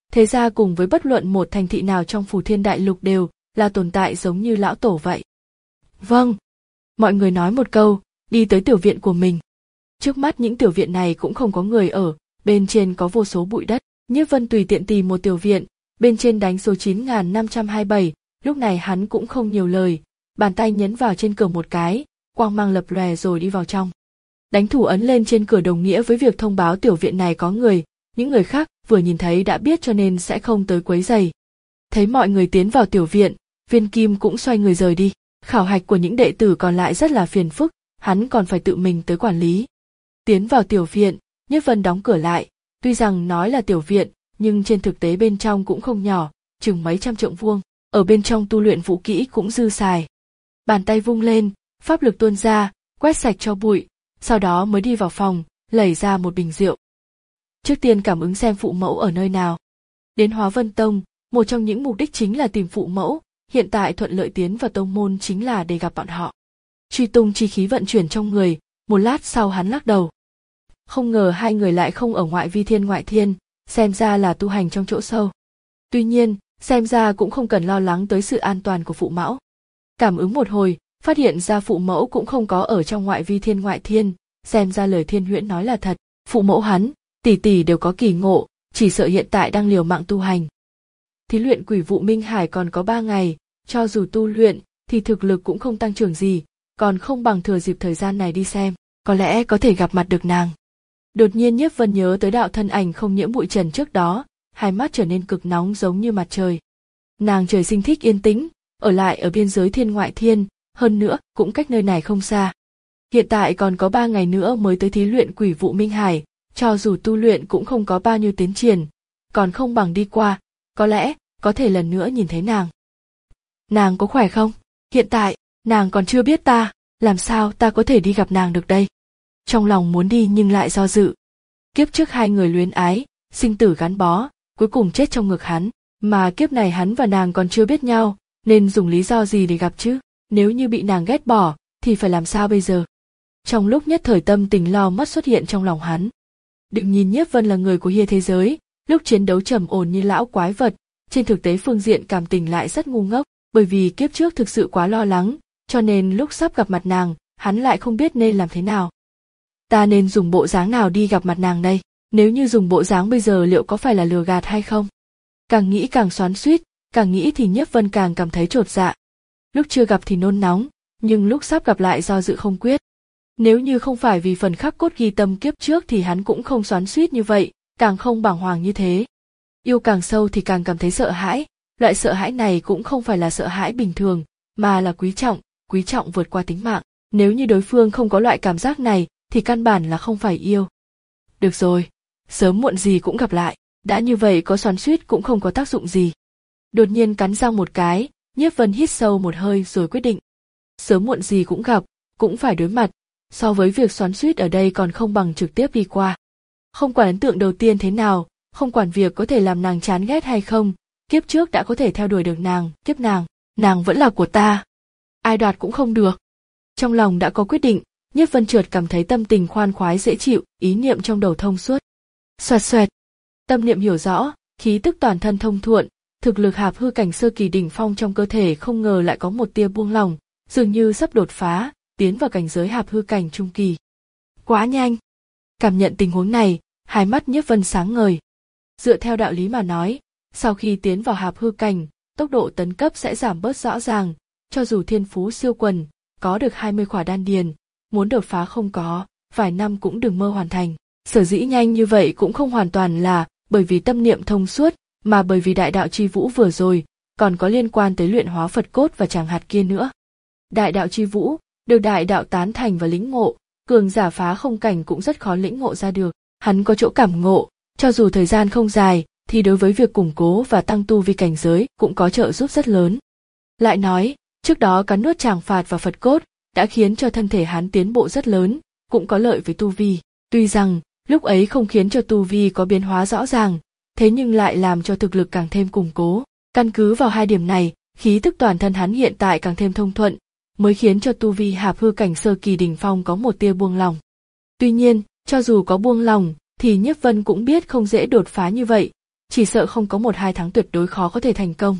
Thế ra cùng với bất luận một thành thị nào trong Phù Thiên Đại Lục đều là tồn tại giống như lão tổ vậy. Vâng. Mọi người nói một câu, đi tới tiểu viện của mình. Trước mắt những tiểu viện này cũng không có người ở, bên trên có vô số bụi đất. Nhiếp Vân tùy tiện tìm một tiểu viện, bên trên đánh số chín nghìn năm trăm hai mươi bảy, lúc này hắn cũng không nhiều lời, bàn tay nhấn vào trên cửa một cái, quang mang lập lòe rồi đi vào trong. Đánh thủ ấn lên trên cửa đồng nghĩa với việc thông báo tiểu viện này có người, những người khác vừa nhìn thấy đã biết cho nên sẽ không tới quấy rầy. Thấy mọi người tiến vào tiểu viện, Viên Kim cũng xoay người rời đi. Khảo hạch của những đệ tử còn lại rất là phiền phức, hắn còn phải tự mình tới quản lý. Tiến vào tiểu viện, Nhiếp Vân đóng cửa lại, tuy rằng nói là tiểu viện, nhưng trên thực tế bên trong cũng không nhỏ, chừng mấy trăm trượng vuông, ở bên trong tu luyện vũ kỹ cũng dư xài. Bàn tay vung lên, pháp lực tuôn ra, quét sạch cho bụi, sau đó mới đi vào phòng, lấy ra một bình rượu. Trước tiên cảm ứng xem phụ mẫu ở nơi nào. Đến Hóa Vân Tông, một trong những mục đích chính là tìm phụ mẫu, hiện tại thuận lợi tiến vào tông môn chính là để gặp bọn họ. Truy tung chi khí vận chuyển trong người, một lát sau hắn lắc đầu. Không ngờ hai người lại không ở ngoại vi thiên ngoại thiên, xem ra là tu hành trong chỗ sâu. Tuy nhiên, xem ra cũng không cần lo lắng tới sự an toàn của phụ mẫu. Cảm ứng một hồi, phát hiện ra phụ mẫu cũng không có ở trong ngoại vi thiên ngoại thiên, xem ra lời Thiên Huyễn nói là thật, phụ mẫu hắn, tỷ tỷ đều có kỳ ngộ, chỉ sợ hiện tại đang liều mạng tu hành. Thí luyện Quỷ Vụ Minh Hải còn có ba ngày, cho dù tu luyện thì thực lực cũng không tăng trưởng gì, còn không bằng thừa dịp thời gian này đi xem, có lẽ có thể gặp mặt được nàng. Đột nhiên Nhiếp Vân nhớ tới đạo thân ảnh không nhiễm bụi trần trước đó, hai mắt trở nên cực nóng giống như mặt trời. Nàng trời sinh thích yên tĩnh, ở lại ở biên giới thiên ngoại thiên, hơn nữa cũng cách nơi này không xa. Hiện tại còn có ba ngày nữa mới tới thí luyện Quỷ Vụ Minh Hải, cho dù tu luyện cũng không có bao nhiêu tiến triển, còn không bằng đi qua, có lẽ có thể lần nữa nhìn thấy nàng. Nàng có khỏe không? Hiện tại, nàng còn chưa biết ta, làm sao ta có thể đi gặp nàng được đây? Trong lòng muốn đi nhưng lại do dự. Kiếp trước hai người luyến ái, sinh tử gắn bó, cuối cùng chết trong ngực hắn, mà kiếp này hắn và nàng còn chưa biết nhau, nên dùng lý do gì để gặp chứ? Nếu như bị nàng ghét bỏ, thì phải làm sao bây giờ? Trong lúc nhất thời tâm tình lo mất xuất hiện trong lòng hắn. Đừng nhìn Nhiếp Vân là người của hia thế giới, lúc chiến đấu trầm ổn như lão quái vật, trên thực tế phương diện cảm tình lại rất ngu ngốc, bởi vì kiếp trước thực sự quá lo lắng, cho nên lúc sắp gặp mặt nàng, hắn lại không biết nên làm thế nào. Ta nên dùng bộ dáng nào đi gặp mặt nàng đây? Nếu như dùng bộ dáng bây giờ liệu có phải là lừa gạt hay không? Càng nghĩ càng xoắn xuýt, càng nghĩ thì Nhiếp Vân càng cảm thấy chột dạ. Lúc chưa gặp thì nôn nóng, nhưng lúc sắp gặp lại do dự không quyết. Nếu như không phải vì phần khắc cốt ghi tâm kiếp trước thì hắn cũng không xoắn xuýt như vậy, càng không bàng hoàng như thế. Yêu càng sâu thì càng cảm thấy sợ hãi, loại sợ hãi này cũng không phải là sợ hãi bình thường, mà là quý trọng, quý trọng vượt qua tính mạng. Nếu như đối phương không có loại cảm giác này, thì căn bản là không phải yêu. Được rồi, sớm muộn gì cũng gặp lại, đã như vậy có xoắn xuýt cũng không có tác dụng gì. Đột nhiên cắn răng một cái, Nhiếp Vân hít sâu một hơi rồi quyết định. Sớm muộn gì cũng gặp, cũng phải đối mặt, so với việc xoắn xuýt ở đây còn không bằng trực tiếp đi qua. Không quản ấn tượng đầu tiên thế nào, không quản việc có thể làm nàng chán ghét hay không, kiếp trước đã có thể theo đuổi được nàng, kiếp nàng, nàng vẫn là của ta. Ai đoạt cũng không được. Trong lòng đã có quyết định, Nhiếp Vân chợt cảm thấy tâm tình khoan khoái dễ chịu, ý niệm trong đầu thông suốt. Xoẹt xoẹt. Tâm niệm hiểu rõ, khí tức toàn thân thông thuận, thực lực hạp hư cảnh sơ kỳ đỉnh phong trong cơ thể không ngờ lại có một tia buông lỏng, dường như sắp đột phá, tiến vào cảnh giới hạp hư cảnh trung kỳ. Quá nhanh. Cảm nhận tình huống này, hai mắt Nhiếp Vân sáng ngời. Dựa theo đạo lý mà nói, sau khi tiến vào hạp hư cảnh, tốc độ tấn cấp sẽ giảm bớt rõ ràng, cho dù thiên phú siêu quần, có được hai mươi khỏa đan điền, muốn đột phá không có, vài năm cũng đừng mơ hoàn thành. Sở dĩ nhanh như vậy cũng không hoàn toàn là bởi vì tâm niệm thông suốt, mà bởi vì đại đạo chi vũ vừa rồi, còn có liên quan tới luyện hóa Phật cốt và chàng hạt kia nữa. Đại đạo chi vũ, được đại đạo tán thành và lĩnh ngộ, cường giả phá không cảnh cũng rất khó lĩnh ngộ ra được. Hắn có chỗ cảm ngộ, cho dù thời gian không dài, thì đối với việc củng cố và tăng tu vi cảnh giới cũng có trợ giúp rất lớn. Lại nói, trước đó cắn nuốt tràng phạt và Phật cốt, đã khiến cho thân thể hắn tiến bộ rất lớn, cũng có lợi với tu vi. Tuy rằng, lúc ấy không khiến cho tu vi có biến hóa rõ ràng, thế nhưng lại làm cho thực lực càng thêm củng cố. Căn cứ vào hai điểm này, khí tức toàn thân hắn hiện tại càng thêm thông thuận, mới khiến cho tu vi hạp hư cảnh sơ kỳ đỉnh phong có một tia buông lỏng. Tuy nhiên, cho dù có buông lỏng, thì Nhiếp Vân cũng biết không dễ đột phá như vậy, chỉ sợ không có một hai tháng tuyệt đối khó có thể thành công.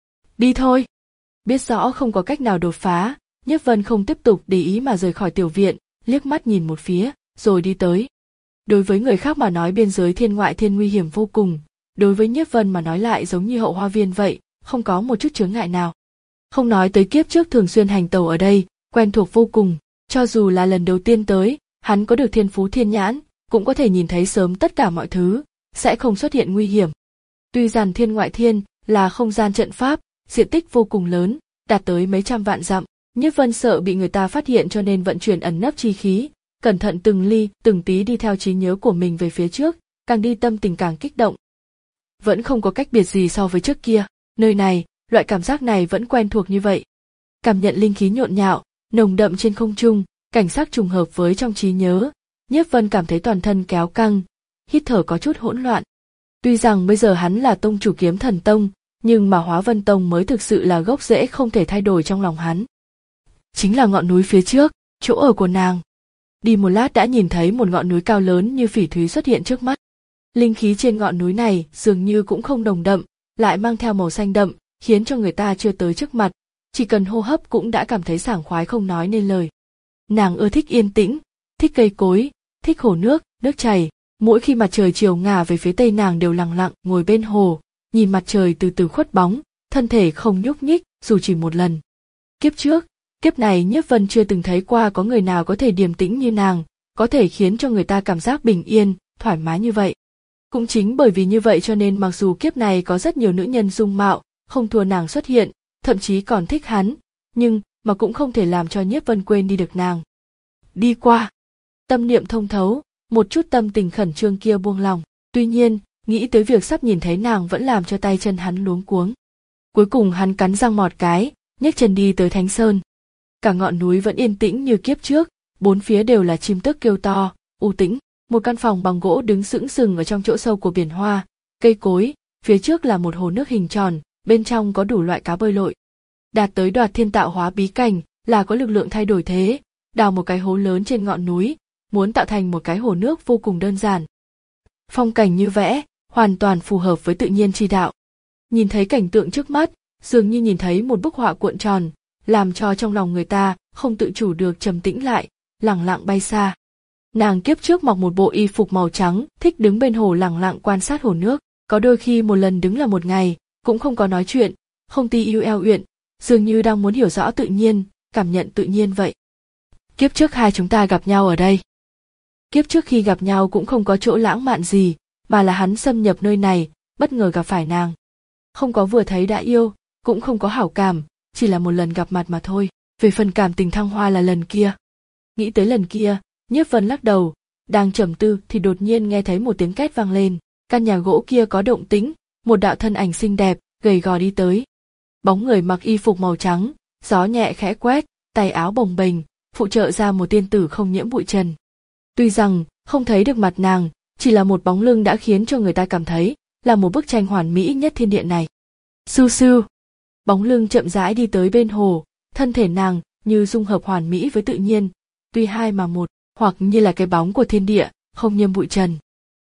Đi thôi. Biết rõ không có cách nào đột phá, Nhiếp Vân không tiếp tục để ý mà rời khỏi tiểu viện, liếc mắt nhìn một phía, rồi đi tới. Đối với người khác mà nói biên giới thiên ngoại thiên nguy hiểm vô cùng, đối với Nhiếp Vân mà nói lại giống như hậu hoa viên vậy, không có một chút chướng ngại nào. Không nói tới kiếp trước thường xuyên hành tẩu ở đây, quen thuộc vô cùng, cho dù là lần đầu tiên tới, hắn có được thiên phú thiên nhãn, cũng có thể nhìn thấy sớm tất cả mọi thứ, sẽ không xuất hiện nguy hiểm. Tuy rằng thiên ngoại thiên là không gian trận pháp, diện tích vô cùng lớn, đạt tới mấy trăm vạn dặm, Nhiếp Vân sợ bị người ta phát hiện cho nên vận chuyển ẩn nấp chi khí, cẩn thận từng ly, từng tí đi theo trí nhớ của mình về phía trước, càng đi tâm tình càng kích động. Vẫn không có cách biệt gì so với trước kia, nơi này, loại cảm giác này vẫn quen thuộc như vậy. Cảm nhận linh khí nhộn nhạo, nồng đậm trên không trung, cảnh sắc trùng hợp với trong trí nhớ, Nhiếp Vân cảm thấy toàn thân kéo căng, hít thở có chút hỗn loạn. Tuy rằng bây giờ hắn là tông chủ Kiếm Thần Tông, nhưng mà Hóa Vân Tông mới thực sự là gốc rễ không thể thay đổi trong lòng hắn. Chính là ngọn núi phía trước, chỗ ở của nàng. Đi một lát đã nhìn thấy một ngọn núi cao lớn như phỉ thúy xuất hiện trước mắt. Linh khí trên ngọn núi này dường như cũng không nồng đậm, lại mang theo màu xanh đậm, khiến cho người ta chưa tới trước mặt, chỉ cần hô hấp cũng đã cảm thấy sảng khoái không nói nên lời. Nàng ưa thích yên tĩnh, thích cây cối, thích hồ nước, nước chảy. Mỗi khi mặt trời chiều ngả về phía tây nàng đều lặng lặng ngồi bên hồ, nhìn mặt trời từ từ khuất bóng, thân thể không nhúc nhích dù chỉ một lần. Kiếp trước, kiếp này Nhiếp Vân chưa từng thấy qua có người nào có thể điềm tĩnh như nàng, có thể khiến cho người ta cảm giác bình yên, thoải mái như vậy. Cũng chính bởi vì như vậy cho nên mặc dù kiếp này có rất nhiều nữ nhân dung mạo, không thua nàng xuất hiện, thậm chí còn thích hắn, nhưng mà cũng không thể làm cho Nhiếp Vân quên đi được nàng. Đi qua, tâm niệm thông thấu, một chút tâm tình khẩn trương kia buông lòng, tuy nhiên, nghĩ tới việc sắp nhìn thấy nàng vẫn làm cho tay chân hắn luống cuống. Cuối cùng hắn cắn răng mọt cái, nhấc chân đi tới Thánh Sơn. Cả ngọn núi vẫn yên tĩnh như kiếp trước, bốn phía đều là chim tước kêu to, u tĩnh. Một căn phòng bằng gỗ đứng sững sừng ở trong chỗ sâu của biển hoa, cây cối, phía trước là một hồ nước hình tròn, bên trong có đủ loại cá bơi lội. Đạt tới đoạt thiên tạo hóa bí cảnh là có lực lượng thay đổi thế, đào một cái hố lớn trên ngọn núi, muốn tạo thành một cái hồ nước vô cùng đơn giản. Phong cảnh như vẽ, hoàn toàn phù hợp với tự nhiên chi đạo. Nhìn thấy cảnh tượng trước mắt, dường như nhìn thấy một bức họa cuộn tròn, làm cho trong lòng người ta không tự chủ được trầm tĩnh lại, lẳng lặng bay xa. Nàng kiếp trước mặc một bộ y phục màu trắng, thích đứng bên hồ lẳng lặng quan sát hồ nước, có đôi khi một lần đứng là một ngày, cũng không có nói chuyện, không ti yêu eo uyện, dường như đang muốn hiểu rõ tự nhiên, cảm nhận tự nhiên vậy. Kiếp trước hai chúng ta gặp nhau ở đây. Kiếp trước khi gặp nhau cũng không có chỗ lãng mạn gì, mà là hắn xâm nhập nơi này, bất ngờ gặp phải nàng. Không có vừa thấy đã yêu, cũng không có hảo cảm, chỉ là một lần gặp mặt mà thôi. Về phần cảm tình thăng hoa là lần kia. Nghĩ tới lần kia, Nhiếp Vân lắc đầu, đang trầm tư thì đột nhiên nghe thấy một tiếng két vang lên, căn nhà gỗ kia có động tĩnh, một đạo thân ảnh xinh đẹp, gầy gò đi tới. Bóng người mặc y phục màu trắng, gió nhẹ khẽ quét, tay áo bồng bềnh, phụ trợ ra một tiên tử không nhiễm bụi trần. Tuy rằng không thấy được mặt nàng, chỉ là một bóng lưng đã khiến cho người ta cảm thấy là một bức tranh hoàn mỹ nhất thiên địa này. Su su, bóng lưng chậm rãi đi tới bên hồ, thân thể nàng như dung hợp hoàn mỹ với tự nhiên, tuy hai mà một, hoặc như là cái bóng của thiên địa, không nhiễm bụi trần.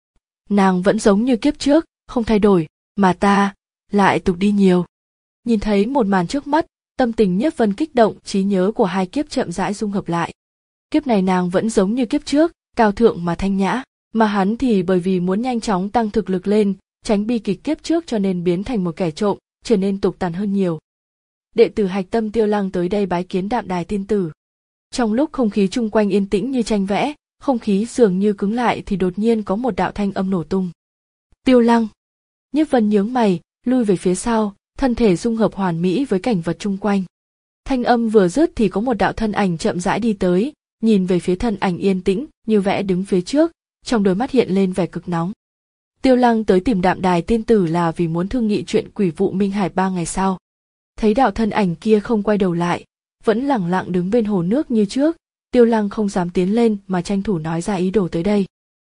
Nàng vẫn giống như kiếp trước, không thay đổi, mà ta lại tục đi nhiều. Nhìn thấy một màn trước mắt, tâm tình Nhiếp Vân kích động, trí nhớ của hai kiếp chậm rãi dung hợp lại. Kiếp này nàng vẫn giống như kiếp trước, cao thượng mà thanh nhã, mà hắn thì bởi vì muốn nhanh chóng tăng thực lực lên, tránh bi kịch kiếp trước cho nên biến thành một kẻ trộm, trở nên tục tằn hơn nhiều. Đệ tử Hạch Tâm Tiêu Lăng tới đây bái kiến Đạm Đài tiên tử. Trong lúc không khí chung quanh yên tĩnh như tranh vẽ, không khí dường như cứng lại thì đột nhiên có một đạo thanh âm nổ tung. Tiêu Lăng. Nhiếp Vân nhướng mày, lui về phía sau, thân thể dung hợp hoàn mỹ với cảnh vật chung quanh. Thanh âm vừa dứt thì có một đạo thân ảnh chậm rãi đi tới, nhìn về phía thân ảnh yên tĩnh như vẽ đứng phía trước, trong đôi mắt hiện lên vẻ cực nóng. Tiêu Lăng tới tìm Đạm Đài tiên tử là vì muốn thương nghị chuyện Quỷ Vụ Minh Hải ba ngày sau. Thấy đạo thân ảnh kia không quay đầu lại, vẫn lẳng lặng đứng bên hồ nước như trước, Tiêu Lăng không dám tiến lên mà tranh thủ nói ra ý đồ tới đây.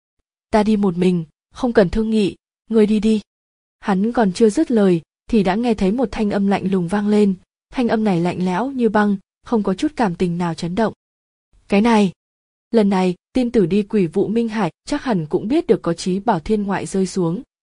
Ta đi một mình, không cần thương nghị, ngươi đi đi. Hắn còn chưa dứt lời, thì đã nghe thấy một thanh âm lạnh lùng vang lên, thanh âm này lạnh lẽo như băng, không có chút cảm tình nào chấn động. Cái này, lần này, tiên tử đi Quỷ Vụ Minh Hải chắc hẳn cũng biết được có Chí Bảo Thiên Ngoại rơi xuống,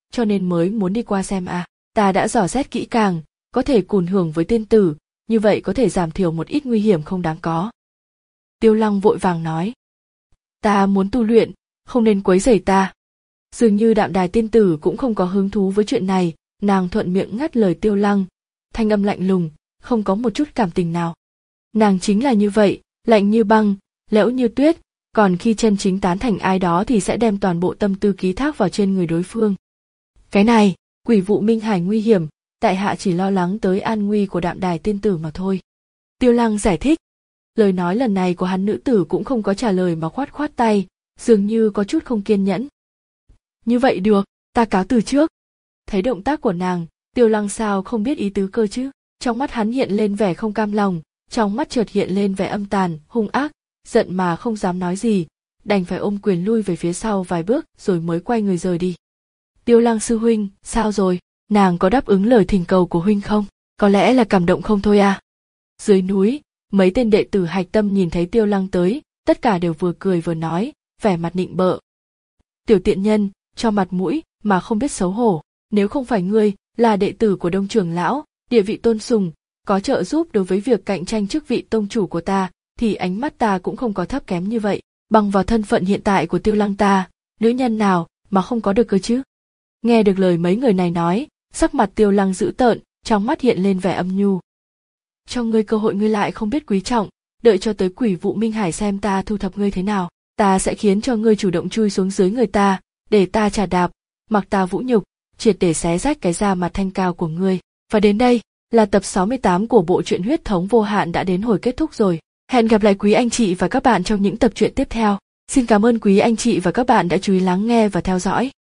cho nên mới muốn đi qua xem à. Ta đã dò xét kỹ càng, có thể cùng hưởng với tiên tử, như vậy có thể giảm thiểu một ít nguy hiểm không đáng có. Tiêu Lăng vội vàng nói. Ta muốn tu luyện, không nên quấy rầy ta. Dường như Đạm Đài tiên tử cũng không có hứng thú với chuyện này, nàng thuận miệng ngắt lời Tiêu Lăng, thanh âm lạnh lùng, không có một chút cảm tình nào. Nàng chính là như vậy, lạnh như băng, lẽo như tuyết, còn khi chân chính tán thành ai đó thì sẽ đem toàn bộ tâm tư ký thác vào trên người đối phương. Cái này, Quỷ Vụ Minh Hải nguy hiểm, tại hạ chỉ lo lắng tới an nguy của Đạm Đài tiên tử mà thôi. Tiêu Lăng giải thích. Lời nói lần này của hắn nữ tử cũng không có trả lời mà khoát khoát tay, dường như có chút không kiên nhẫn. Như vậy được, ta cáo từ trước. Thấy động tác của nàng, Tiêu Lăng sao không biết ý tứ cơ chứ. Trong mắt hắn hiện lên vẻ không cam lòng, trong mắt chợt hiện lên vẻ âm tàn, hung ác, giận mà không dám nói gì, đành phải ôm quyền lui về phía sau vài bước rồi mới quay người rời đi. Tiêu Lăng sư huynh, sao rồi? Nàng có đáp ứng lời thỉnh cầu của huynh không? Có lẽ là cảm động không thôi à? Dưới núi, mấy tên đệ tử Hạch Tâm nhìn thấy Tiêu Lăng tới, tất cả đều vừa cười vừa nói, vẻ mặt nịnh bợ. Tiểu tiện nhân, cho mặt mũi mà không biết xấu hổ, nếu không phải ngươi là đệ tử của Đông trưởng lão, địa vị tôn sùng, có trợ giúp đối với việc cạnh tranh chức vị tông chủ của ta, thì ánh mắt ta cũng không có thấp kém như vậy. Bằng vào thân phận hiện tại của Tiêu Lăng ta, nữ nhân nào mà không có được cơ chứ? Nghe được lời mấy người này nói, sắc mặt Tiêu Lăng dữ tợn, trong mắt hiện lên vẻ âm nhu. Cho ngươi cơ hội ngươi lại không biết quý trọng, đợi cho tới Quỷ Vụ Minh Hải xem ta thu thập ngươi thế nào, ta sẽ khiến cho ngươi chủ động chui xuống dưới người ta, để ta trà đạp, mặc ta vũ nhục, triệt để xé rách cái da mặt thanh cao của ngươi. Và đến đây là tập sáu mươi tám của bộ truyện Huyết Thống Vô Hạn đã đến hồi kết thúc rồi. Hẹn gặp lại quý anh chị và các bạn trong những tập truyện tiếp theo. Xin cảm ơn quý anh chị và các bạn đã chú ý lắng nghe và theo dõi.